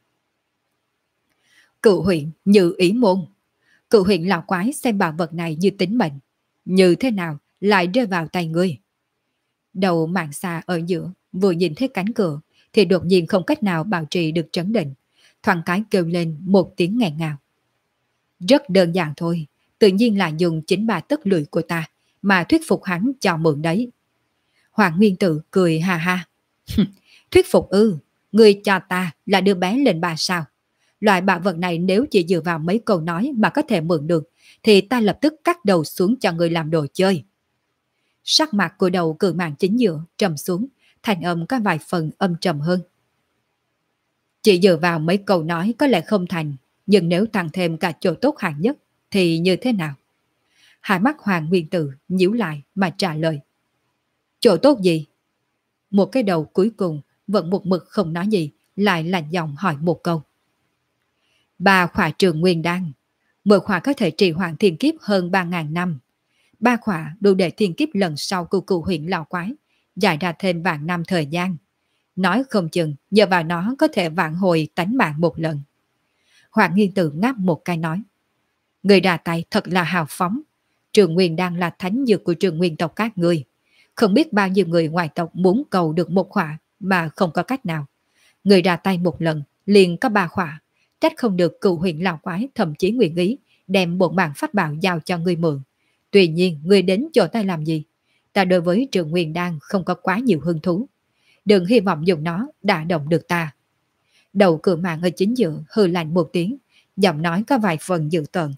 Cựu huyện như ý môn. Cựu huyện lão quái xem bảo vật này như tính mệnh. Như thế nào lại rơi vào tay ngươi? Đầu mạng xa ở giữa, vừa nhìn thấy cánh cửa, thì đột nhiên không cách nào bảo trì được trấn định. Thoáng cái kêu lên một tiếng nghẹn ngào. Rất đơn giản thôi, tự nhiên là dùng chính ba tấc lưỡi của ta mà thuyết phục hắn cho mượn đấy. Hoàng Nguyên Tử cười ha ha. Thuyết phục ư, ngươi cho ta là đứa bé lên bà sao? Loại bảo vật này nếu chỉ dựa vào mấy câu nói mà có thể mượn được, thì ta lập tức cắt đầu xuống cho ngươi làm đồ chơi. Sắc mặt của đầu cự mạng chính giữa trầm xuống, thành âm có vài phần âm trầm hơn. Chỉ dựa vào mấy câu nói có lẽ không thành, nhưng nếu tăng thêm cả chỗ tốt hạng nhất thì như thế nào? Hai mắt Hoàng Nguyên Tử nhíu lại mà trả lời. Chỗ tốt gì? Một cái đầu cuối cùng vẫn một mực không nói gì, lại lạnh giọng hỏi một câu. Ba khỏa trường nguyên đan, mỗi khỏa có thể trì hoãn thiên kiếp hơn 3.000 năm. Ba khỏa đủ để thiên kiếp lần sau của cụ huyện lão quái, dài ra thêm vạn năm thời gian. Nói không chừng nhờ vào nó có thể vạn hồi tánh mạng một lần. Hoàng Nghiên Tử ngáp một cái nói. Người ra tay thật là hào phóng. Trường Nguyên đang là thánh dược của trường Nguyên tộc các ngươi. Không biết bao nhiêu người ngoài tộc muốn cầu được một khỏa mà không có cách nào. Người ra tay một lần liền có 3 khỏa. Trách không được cựu huyện lão quái thậm chí nguyện ý đem bổn mạng pháp bảo giao cho ngươi mượn. Tuy nhiên ngươi đến chỗ ta làm gì? Ta đối với trường Nguyên Đan không có quá nhiều hứng thú. Đừng hy vọng dùng nó đả động được ta. Đầu cửa mạng ở chính giữa hừ lạnh một tiếng, giọng nói có vài phần dự tợn.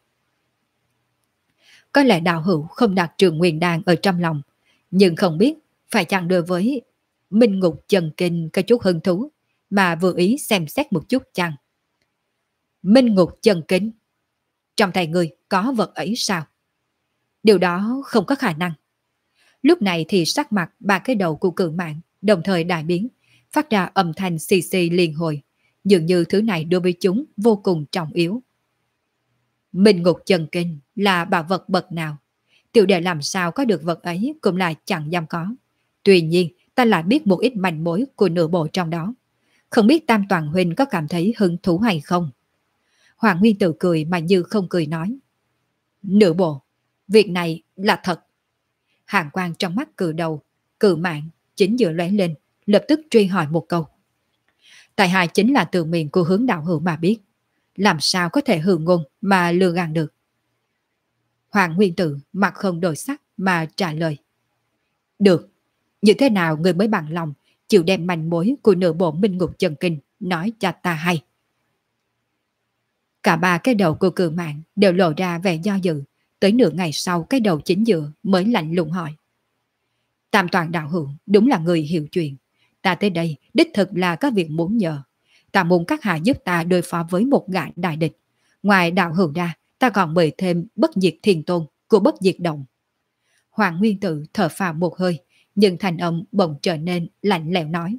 Có lẽ đạo hữu không đặt trường Nguyên Đan ở trong lòng, nhưng không biết phải chăng đối với Minh Ngục Chân Kinh có chút hứng thú mà vừa ý xem xét một chút chăng? Minh Ngục Chân Kinh? Trong tay người có vật ấy sao? Điều đó không có khả năng. Lúc này thì sắc mặt ba cái đầu của cự mạng đồng thời đại biến, phát ra âm thanh xì xì liên hồi, dường như thứ này đối với chúng vô cùng trọng yếu. Minh Ngục Chân Kinh là bảo vật bậc nào? Tiểu đệ làm sao có được vật ấy cũng là chẳng dám có. Tuy nhiên ta lại biết một ít manh mối của nửa bộ trong đó. Không biết Tam Toàn Huynh có cảm thấy hứng thú hay không? Hoàng Nguyên Tử cười mà như không cười nói. Nửa bộ, việc này là thật. Hàng quang trong mắt cự đầu, cự mạng, chính giữa lóe lên, lập tức truy hỏi một câu. Tại hai chính là từ miệng của Hướng đạo hữu mà biết. Làm sao có thể hư ngôn mà lừa gạt được? Hoàng Nguyên Tử mặt không đổi sắc mà trả lời. Được, như thế nào người mới bằng lòng chịu đem manh mối của nửa bộ Minh Ngục Chân Kinh nói cho ta hay? Cả ba cái đầu của cự mạng đều lộ ra vẻ do dự, Tới nửa ngày sau cái đầu chính giữa mới lạnh lùng hỏi. Tam Toàn đạo hữu đúng là người hiểu chuyện. Ta tới đây đích thực là có việc muốn nhờ. Ta muốn các hạ giúp ta đối phó với một gã đại địch. Ngoài đạo hữu ra, ta còn mời thêm bất diệt thiên tôn của bất diệt động. Hoàng Nguyên Tử thở phào một hơi, nhưng thành âm bỗng trở nên lạnh lẽo nói.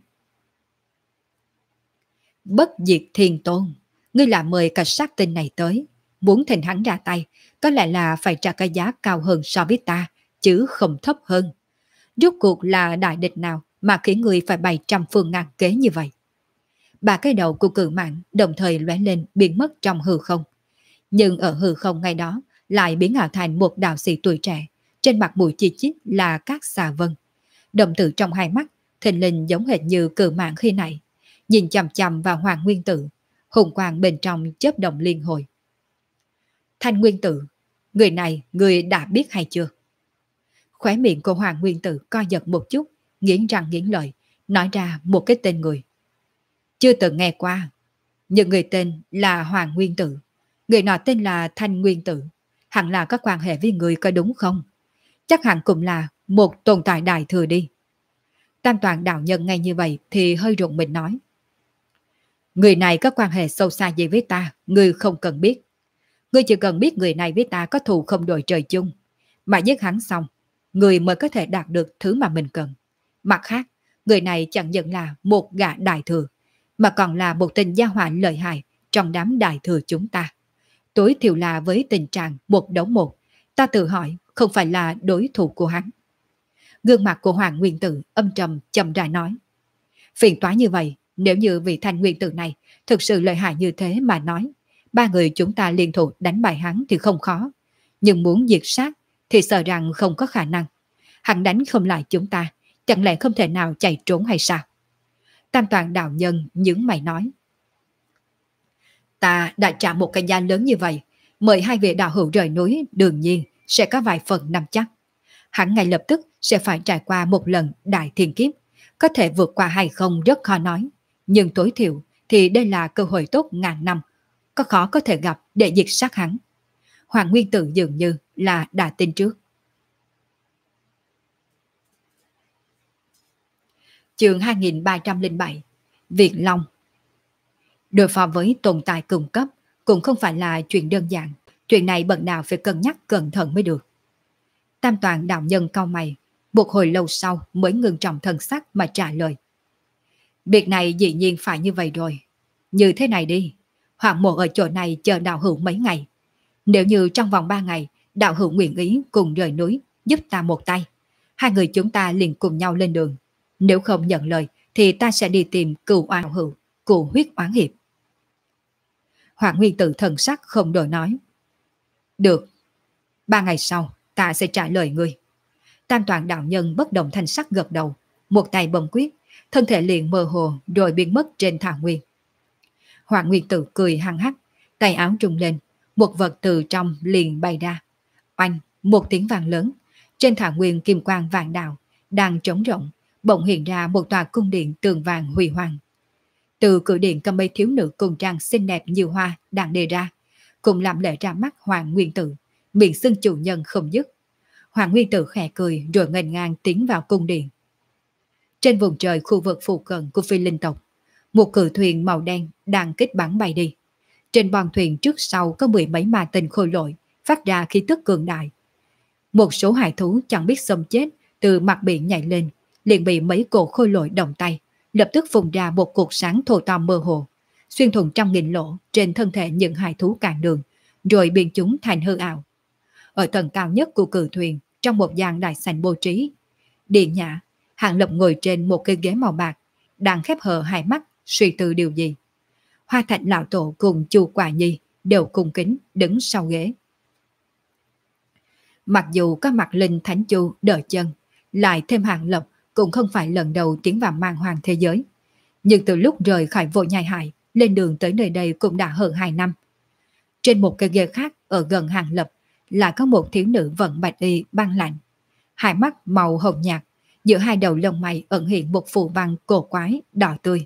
Bất diệt thiên tôn, ngươi là mời cả sát tinh này tới. Muốn thỉnh hắn ra tay, có lẽ là phải trả cái giá cao hơn so với ta, chứ không thấp hơn. Rốt cuộc là đại địch nào mà khiến người phải bày trăm phương ngàn kế như vậy? Ba cái đầu của cự mạng đồng thời lóe lên biến mất trong hư không. Nhưng ở hư không ngay đó lại biến ảo thành một đạo sĩ tuổi trẻ, trên mặt mũi chi chít là các xà vân. Đồng tử trong hai mắt, thình lình giống hệt như cự mạng khi nãy, nhìn chằm chằm vào Hoàng Nguyên Tử, hùng quang bên trong chớp động liên hồi. Thanh Nguyên Tử, người này người đã biết hay chưa? Khóe miệng của Hoàng Nguyên Tử co giật một chút, nghiến răng nghiến lợi, nói ra một cái tên người. Chưa từng nghe qua, nhưng người tên là Hoàng Nguyên Tử, người nọ tên là Thanh Nguyên Tử, hẳn là có quan hệ với người có đúng không? Chắc hẳn cũng là một tồn tại đại thừa đi. Tam Toàn đạo nhân ngay như vậy thì hơi rụng mình nói. Người này có quan hệ sâu xa gì với ta, ngươi không cần biết. Ngươi chỉ cần biết người này với ta có thù không đội trời chung, mà giết hắn xong, người mới có thể đạt được thứ mà mình cần. Mặt khác, người này chẳng những là một gã đại thừa, mà còn là một tên gia hỏa lợi hại trong đám đại thừa chúng ta. Tối thiểu là với tình trạng một đấu một, ta tự hỏi không phải là đối thủ của hắn. Gương mặt của Hoàng Nguyên Tử âm trầm chậm rãi nói. Phiền toái như vậy, nếu như vị Thanh Nguyên Tử này thực sự lợi hại như thế mà nói, ba người chúng ta liên thủ đánh bại hắn thì không khó. Nhưng muốn diệt sát thì sợ rằng không có khả năng. Hắn đánh không lại chúng ta, chẳng lẽ không thể nào chạy trốn hay sao? Tam Toàn đạo nhân nhướng mày nói. Ta đã trả một cái giá lớn như vậy, mời hai vị đạo hữu rời núi đương nhiên sẽ có vài phần nắm chắc. Hắn ngay lập tức sẽ phải trải qua một lần đại thiên kiếp, có thể vượt qua hay không rất khó nói, nhưng tối thiểu thì đây là cơ hội tốt ngàn năm, có khó có thể gặp để diệt sát hắn. Hoàng Nguyên Tử dường như là đã tin trước. Chương 2307 Việt Long. Đối phó với tồn tại cung cấp cũng không phải là chuyện đơn giản, chuyện này bận nào phải cân nhắc cẩn thận mới được. Tam Toàn đạo nhân cau mày, một hồi lâu sau mới ngừng trọng thần sắc mà trả lời. Việc này dĩ nhiên phải như vậy rồi. Như thế này đi, Hoàng mộ ở chỗ này chờ đạo hữu mấy ngày. Nếu như trong vòng 3 ngày, đạo hữu nguyện ý cùng rời núi, giúp ta một tay, hai người chúng ta liền cùng nhau lên đường. Nếu không nhận lời, thì ta sẽ đi tìm cửu oan hữu, cửu huyết oán hiệp. Hoàng Nguyên Tử thần sắc không đổi nói. Được, 3 ngày sau, ta sẽ trả lời ngươi. Tam Toàn đạo nhân bất động thanh sắc gật đầu, một tay bấm quyết, thân thể liền mơ hồ rồi biến mất trên thảo nguyên. Hoàng Nguyên Tử cười hăng hắc, tay áo trùng lên, một vật từ trong liền bay ra. Oanh, một tiếng vang lớn, trên thảo nguyên kim quang vàng đạo đang trống rộng, bỗng hiện ra một tòa cung điện tường vàng huy hoàng. Từ cửa điện có mấy thiếu nữ cùng trang xinh đẹp như hoa đang đề ra, cùng làm lễ ra mắt Hoàng Nguyên Tử, miệng xưng chủ nhân không dứt. Hoàng Nguyên Tử khẽ cười rồi nghênh ngang tiến vào cung điện. Trên vùng trời khu vực phụ cận của phi linh tộc, một cự thuyền màu đen đang kích bắn bay đi. Trên boong thuyền trước sau có 10 mấy ma tinh khôi lỗi phát ra khí tức cường đại. Một số hải thú chẳng biết xông chết từ mặt biển nhảy lên, liền bị mấy cổ khôi lỗi động tay, lập tức phun ra một cột sáng thô to mơ hồ, xuyên thủng trăm nghìn lỗ trên thân thể những hải thú cản đường, rồi biến chúng thành hư ảo. Ở tầng cao nhất của cự thuyền, trong một gian đại sảnh bố trí, Điện Nhã, Hạng Lập ngồi trên một cái ghế màu bạc, đang khép hờ hai mắt suy tư điều gì. Hoa Thạch lão tổ cùng Chu Quả Nhi đều cung kính đứng sau ghế. Mặc dù có mặt Linh Thánh Chu đỡ chân, lại thêm Hạng Lập cũng không phải lần đầu tiến vào man hoàng thế giới. Nhưng từ lúc rời khỏi Vô Nhai Hải, lên đường tới nơi đây cũng đã hơn 2 năm. Trên một cái ghế khác ở gần Hạng Lập là có một thiếu nữ vận bạch y băng lạnh, hai mắt màu hồng nhạt, giữa hai đầu lông mày ẩn hiện một phù văn cổ quái đỏ tươi.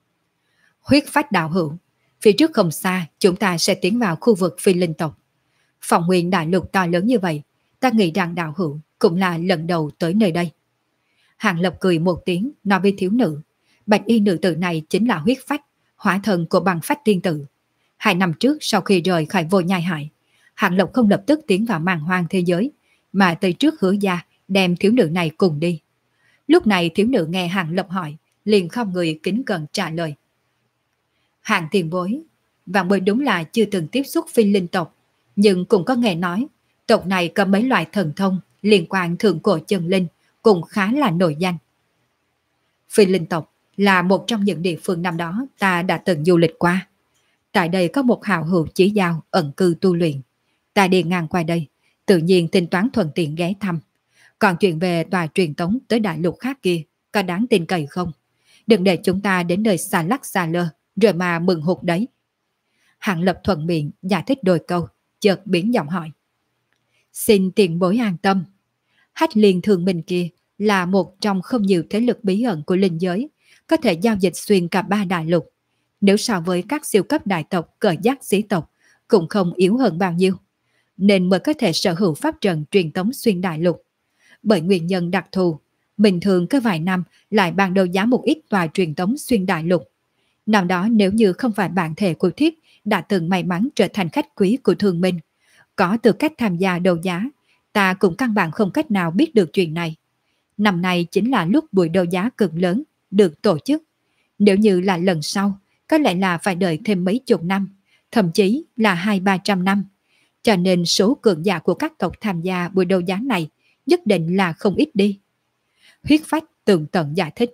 Huyết phách đạo hữu, phía trước không xa chúng ta sẽ tiến vào khu vực phi linh tộc. Phòng nguyên đại lục to lớn như vậy, ta nghĩ rằng đạo hữu cũng là lần đầu tới nơi đây. Hàng Lập cười một tiếng nói với thiếu nữ, bạch y nữ tử này chính là huyết phách, hỏa thần của bằng phách tiên tử. 2 năm trước sau khi rời khỏi vô nhai hải, Hàng Lập không lập tức tiến vào màn hoang thế giới, mà tới trước Hứa gia đem thiếu nữ này cùng đi. Lúc này thiếu nữ nghe Hàng Lập hỏi, liền không người kính cẩn trả lời. Hàng tiền bối, vạn bối đúng là chưa từng tiếp xúc phi linh tộc, nhưng cũng có nghe nói, tộc này có mấy loại thần thông liên quan thượng cổ chân linh, cũng khá là nổi danh. Phi linh tộc là một trong những địa phương năm đó ta đã từng du lịch qua. Tại đây có một hào hữu chí giao ẩn cư tu luyện. Ta đi ngang qua đây, tự nhiên tính toán thuận tiện ghé thăm. Còn chuyện về tòa truyền tống tới đại lục khác kia, có đáng tin cậy không? Đừng để chúng ta đến nơi xa lắc xa lơ, rồi mà mừng hụt đấy. Hàng Lập thuận miệng giải thích đôi câu, chợt biến giọng hỏi. Xin tiền bối an tâm. Hách Liên Thường Minh kia là một trong không nhiều thế lực bí ẩn của linh giới, có thể giao dịch xuyên cả 3 đại lục. Nếu so với các siêu cấp đại tộc cờ giác sĩ tộc, cũng không yếu hơn bao nhiêu, nên mới có thể sở hữu pháp trận truyền tống xuyên đại lục. Bởi nguyên nhân đặc thù, bình thường có vài năm lại ban đầu giá một ít tòa truyền tống xuyên đại lục. Năm đó nếu như không phải bạn thể của Thiếp đã từng may mắn trở thành khách quý của Thường Minh, có tư cách tham gia đấu giá, ta cũng căn bản không cách nào biết được chuyện này. Năm nay chính là lúc buổi đấu giá cực lớn được tổ chức. Nếu như là lần sau, có lẽ là phải đợi thêm mấy chục năm, thậm chí là 200-300 năm. Cho nên số cường giả của các tộc tham gia buổi đấu giá này nhất định là không ít đi. Huyết phách tường tận giải thích.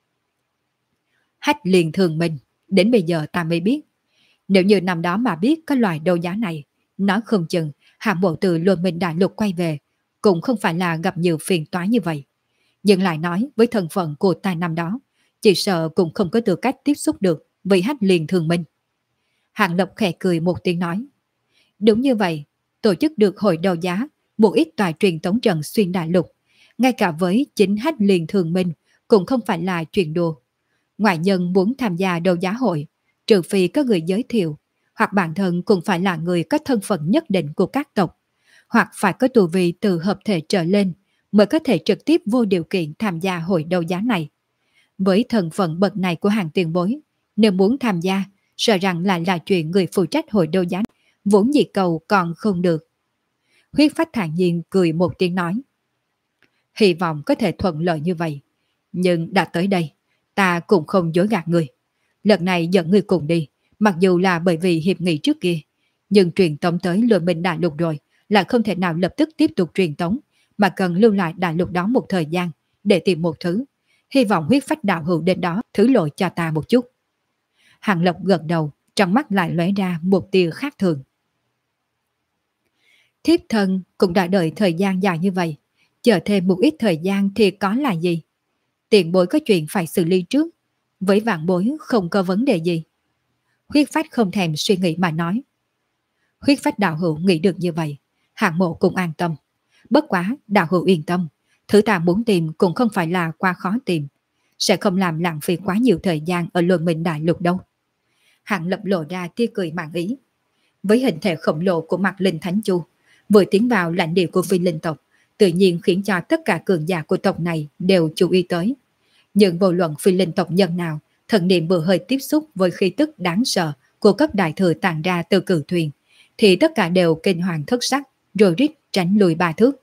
Hách Liên Thường Minh, đến bây giờ ta mới biết. Nếu như năm đó mà biết có loại đấu giá này, nói không chừng hạng bộ từ Luân Minh Đại Lục quay về cũng không phải là gặp nhiều phiền toái như vậy. Nhưng lại nói với thân phận của ta năm đó, chỉ sợ cũng không có tư cách tiếp xúc được với Hách Liên Thường Minh. Hàng Lập khẽ cười một tiếng nói. Đúng như vậy, tổ chức được hội đấu giá một ít tòa truyền tống trận xuyên đại lục, ngay cả với chính Hách Liên Thường Minh cũng không phải là chuyện đùa. Ngoại nhân muốn tham gia đấu giá hội, trừ phi có người giới thiệu, hoặc bản thân cũng phải là người có thân phận nhất định của các tộc, hoặc phải có tu vi từ hợp thể trở lên mới có thể trực tiếp vô điều kiện tham gia hội đấu giá này. Với thân phận bậc này của hàng tiền bối, nếu muốn tham gia, sợ rằng lại là chuyện người phụ trách hội đấu giá, vốn dĩ cầu còn không được. Huyết phách thản nhiên cười một tiếng nói. Hy vọng có thể thuận lợi như vậy, nhưng đã tới đây, ta cũng không dối gạt người. Lần này dẫn người cùng đi, mặc dù là bởi vì hiệp nghị trước kia, nhưng truyền tống tới Luân Minh Đại Lục rồi, là không thể nào lập tức tiếp tục truyền tống, mà cần lưu lại đại lục đó một thời gian để tìm một thứ. Hy vọng huyết phách đạo hữu đến đó thứ lỗi cho ta một chút. Hàng Lập gật đầu, trong mắt lại lóe ra một tia khác thường. Thiếp thân cũng đã đợi thời gian dài như vậy, chờ thêm một ít thời gian thì có là gì? Tiền bối có chuyện phải xử lý trước, với vạn bối không có vấn đề gì. Huyết phách không thèm suy nghĩ mà nói. Huyết phách đạo hữu nghĩ được như vậy, Hạng Mộ cũng an tâm. Bất quá đạo hữu yên tâm, thứ ta muốn tìm cũng không phải là quá khó tìm, sẽ không làm lãng phí quá nhiều thời gian ở Luân Minh Đại Lục đâu. Hạng Lập lộ ra tia cười mạn ý. Với hình thể khổng lồ của mặt linh thánh chu, vừa tiến vào lãnh địa của phi linh tộc, tự nhiên khiến cho tất cả cường giả của tộc này đều chú ý tới. Nhưng vô luận phi linh tộc nhân nào, thần niệm vừa hơi tiếp xúc với khí tức đáng sợ của cấp đại thừa tàn ra từ cử thuyền, thì tất cả đều kinh hoàng thất sắc, rồi rít tránh lùi 3 thước.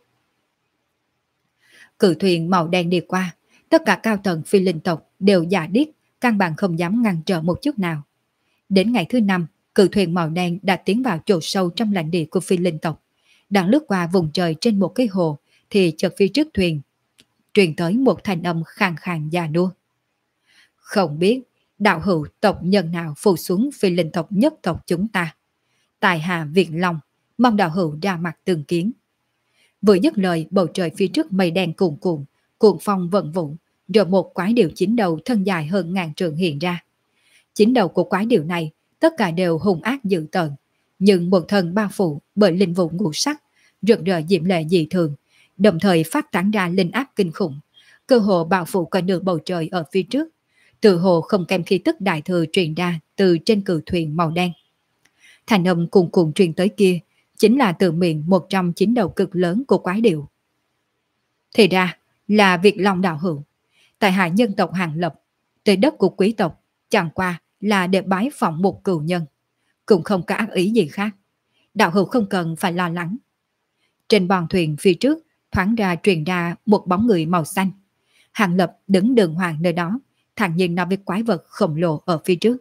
Cử thuyền màu đen đi qua, tất cả cao tầng phi linh tộc đều giả điếc, căn bản không dám ngăn trở một chút nào. Đến ngày thứ 5, cử thuyền màu đen đã tiến vào chỗ sâu trong lãnh địa của phi linh tộc. Đang lướt qua vùng trời trên một cái hồ, thì chợt phía trước thuyền truyền tới một thanh âm khàn khàn già nua. Không biết đạo hữu tộc nhân nào phù xuống phi linh tộc nhất tộc chúng ta. Tài hạ viện lòng, mong đạo hữu ra mặt tương kiến. Vừa dứt lời, bầu trời phía trước mây đen cuồn cuộn, cuồng phong vận vụn, rồi một quái điểu chín đầu thân dài hơn 1000 trượng hiện ra. Chín đầu của quái điểu này tất cả đều hung ác dữ tợn, nhưng một thân bao phủ bởi linh vụ ngũ sắc, rực rỡ diễm lệ dị thường, đồng thời phát tán ra linh áp kinh khủng, cơ hồ bao phủ cả nửa bầu trời ở phía trước, tự hồ không kém khí tức đại thừa truyền ra từ trên cự thuyền màu đen. Thành âm cuồn cuộn truyền tới kia chính là từ miệng một trong 9 đầu cực lớn của quái điểu. Thì ra là Việt Long đạo hữu, tại hạ nhân tộc Hàng Lập, tới đất của quý tộc chẳng qua là để bái phỏng một cừu nhân, cũng không có ác ý gì khác. Đạo hữu không cần phải lo lắng. Trên bọn thuyền phía trước thoáng ra truyền ra một bóng người màu xanh. Hàng Lập đứng đường hoàng nơi đó, thản nhiên nói với quái vật khổng lồ ở phía trước.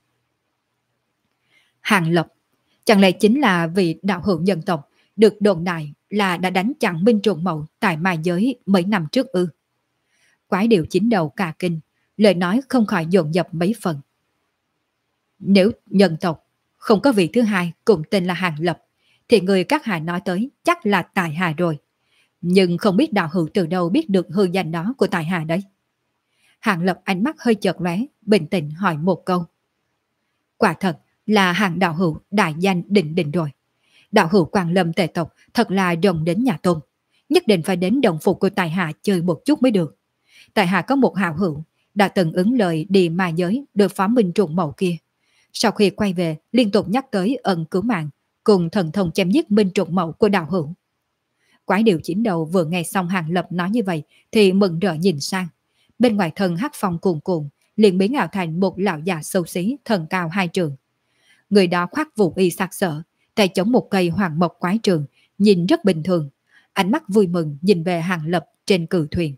Hàng Lập, chẳng lẽ chính là vị đạo hữu nhân tộc được đồn đại là đã đánh chặn binh trùng mậu tại ma giới mấy năm trước ư? Quái điểu chín đầu cả kinh, lời nói không khỏi dồn dập mấy phần. Nếu nhân tộc không có vị thứ hai cùng tên là Hàng Lập, thì người các hạ nói tới chắc là Tài Hà rồi. Nhưng không biết đạo hữu từ đâu biết được hư danh đó của Tài Hà đấy. Hàng Lập ánh mắt hơi chợt lóe, bình tĩnh hỏi một câu. Quả thật là Hàng đạo hữu đại danh định định rồi. Đạo hữu Quang Lâm tề tộc thật là rồng đến nhà Tôn. Nhất định phải đến đồng phục của Tài Hà chơi một chút mới được. Tài Hà có một hảo hữu đã từng ứng lời đi ma giới đối phó minh trùng mậu kia. Sau khi quay về liên tục nhắc tới ân cứu mạng cùng thần thông chém giết minh trùng mậu của đạo hữu. Quái điểu chín đầu vừa nghe xong Hàng Lập nói như vậy thì mừng rỡ nhìn sang. Bên ngoài thân hắc phong cuồn cuộn liền biến ảo thành một lão già xấu xí thần cao 2 trượng. Người đó khoác vũ y sặc sỡ, tay chống một cây hoàng mộc quái trường, nhìn rất bình thường. Ánh mắt vui mừng nhìn về Hàng Lập trên cự thuyền.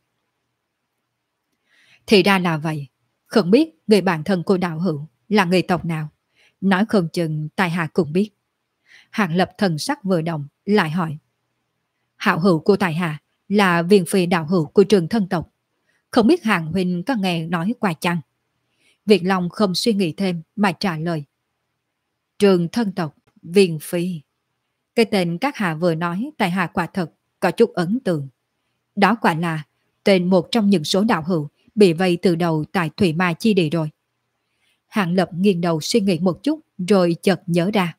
Thì ra là vậy, không biết người bạn thân của đạo hữu là người tộc nào. Nói không chừng Tài Hạ cũng biết. Hàng Lập thần sắc vừa động, lại hỏi. Hảo hữu của Tài Hạ là viên phi đạo hữu của trường thân tộc. Không biết Hàng huynh có nghe nói qua chăng? Việt Long không suy nghĩ thêm mà trả lời. Trường thân tộc, viên phi. Cái tên các hạ vừa nói Tài Hạ quả thật có chút ấn tượng. Đó quả là tên một trong những số đạo hữu bị vây từ đầu tại Thủy Ma Chi Địa rồi. Hàng Lập nghiêng đầu suy nghĩ một chút rồi chợt nhớ ra.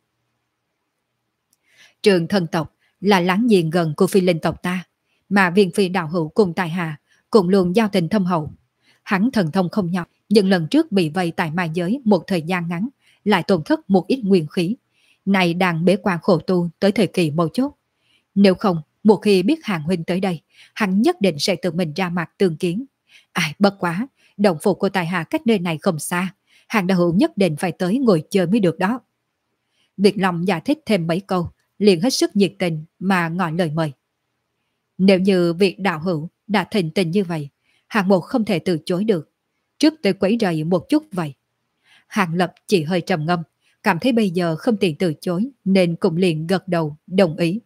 Trường thân tộc là láng giềng gần của phi linh tộc ta, mà viên phi đạo hữu cùng Tài Hà cùng luôn giao tình thâm hậu. Hắn thần thông không nhỏ, nhưng lần trước bị vây tại ma giới một thời gian ngắn, lại tổn thất một ít nguyên khí. Này đang bế quan khổ tu tới thời kỳ mấu chốt. Nếu không, một khi biết Hàng huynh tới đây, hắn nhất định sẽ tự mình ra mặt tương kiến. Ai bất quá, đồng phục của Tài Hà cách nơi này không xa, Hàng đạo hữu nhất định phải tới ngồi chơi mới được đó. Việt Long giải thích thêm mấy câu, liền hết sức nhiệt tình mà ngỏ lời mời. Nếu như việc đạo hữu đã thịnh tình như vậy, Hàng một không thể từ chối được. Trước tới quấy rầy một chút vậy. Hàng Lập chỉ hơi trầm ngâm, cảm thấy bây giờ không tiện từ chối nên cũng liền gật đầu đồng ý.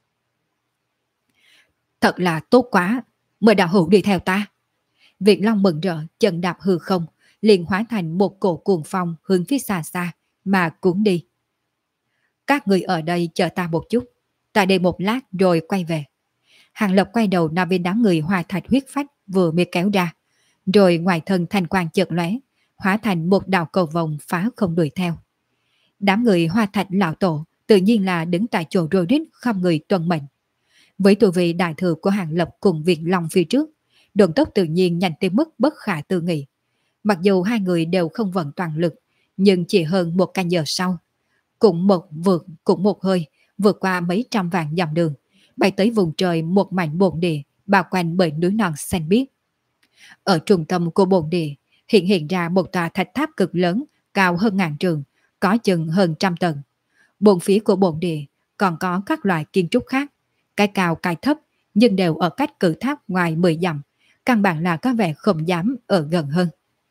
Thật là tốt quá, mời đạo hữu đi theo ta. Việt Long mừng rỡ chân đạp hư không, liền hóa thành một cổ cuồng phong hướng phía xa xa mà cuốn đi. Các người ở đây chờ ta một chút, ta đây một lát rồi quay về. Hàng Lập quay đầu nói với đám người hòa thạch huyết phách vừa mới kéo ra, rồi ngoài thân thanh quang chợt lóe, hóa thành một đạo cầu vồng phá không đuổi theo. Đám người hoa thạch lão tổ tự nhiên là đứng tại chỗ rồi rít không người tuân mệnh. Với tu vị đại thừa của Hàng Lập cùng Việt Long phía trước, độn tốc tự nhiên nhanh tới mức bất khả tư nghị. Mặc dù hai người đều không vận toàn lực, nhưng chỉ hơn một canh giờ sau, cũng một hơi vượt qua mấy trăm vạn dặm đường, bay tới vùng trời một mảnh bồn địa bao quanh bởi núi non xanh biếc. Ở trung tâm của bồn địa hiện ra một tòa thạch tháp cực lớn cao hơn 1000 trượng, có chừng hơn 100 tầng. Bốn phía của bồn địa còn có các loại kiến trúc khác, cái cao cái thấp nhưng đều ở cách cự tháp ngoài 10 dặm, căn bản là có vẻ không dám ở gần hơn.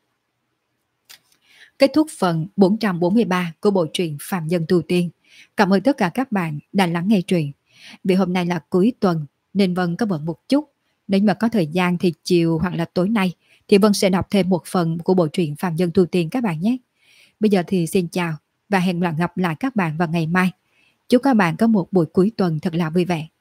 Kết thúc phần 443 của bộ truyện Phàm Nhân Tu Tiên. Cảm ơn tất cả các bạn đã lắng nghe truyện. Vì hôm nay là cuối tuần nên Vân có bận một chút. Nếu mà có thời gian thì chiều hoặc là tối nay thì Vân sẽ đọc thêm một phần của bộ truyện Phàm Nhân Tu Tiên các bạn nhé. Bây giờ thì xin chào và hẹn gặp lại các bạn vào ngày mai. Chúc các bạn có một buổi cuối tuần thật là vui vẻ.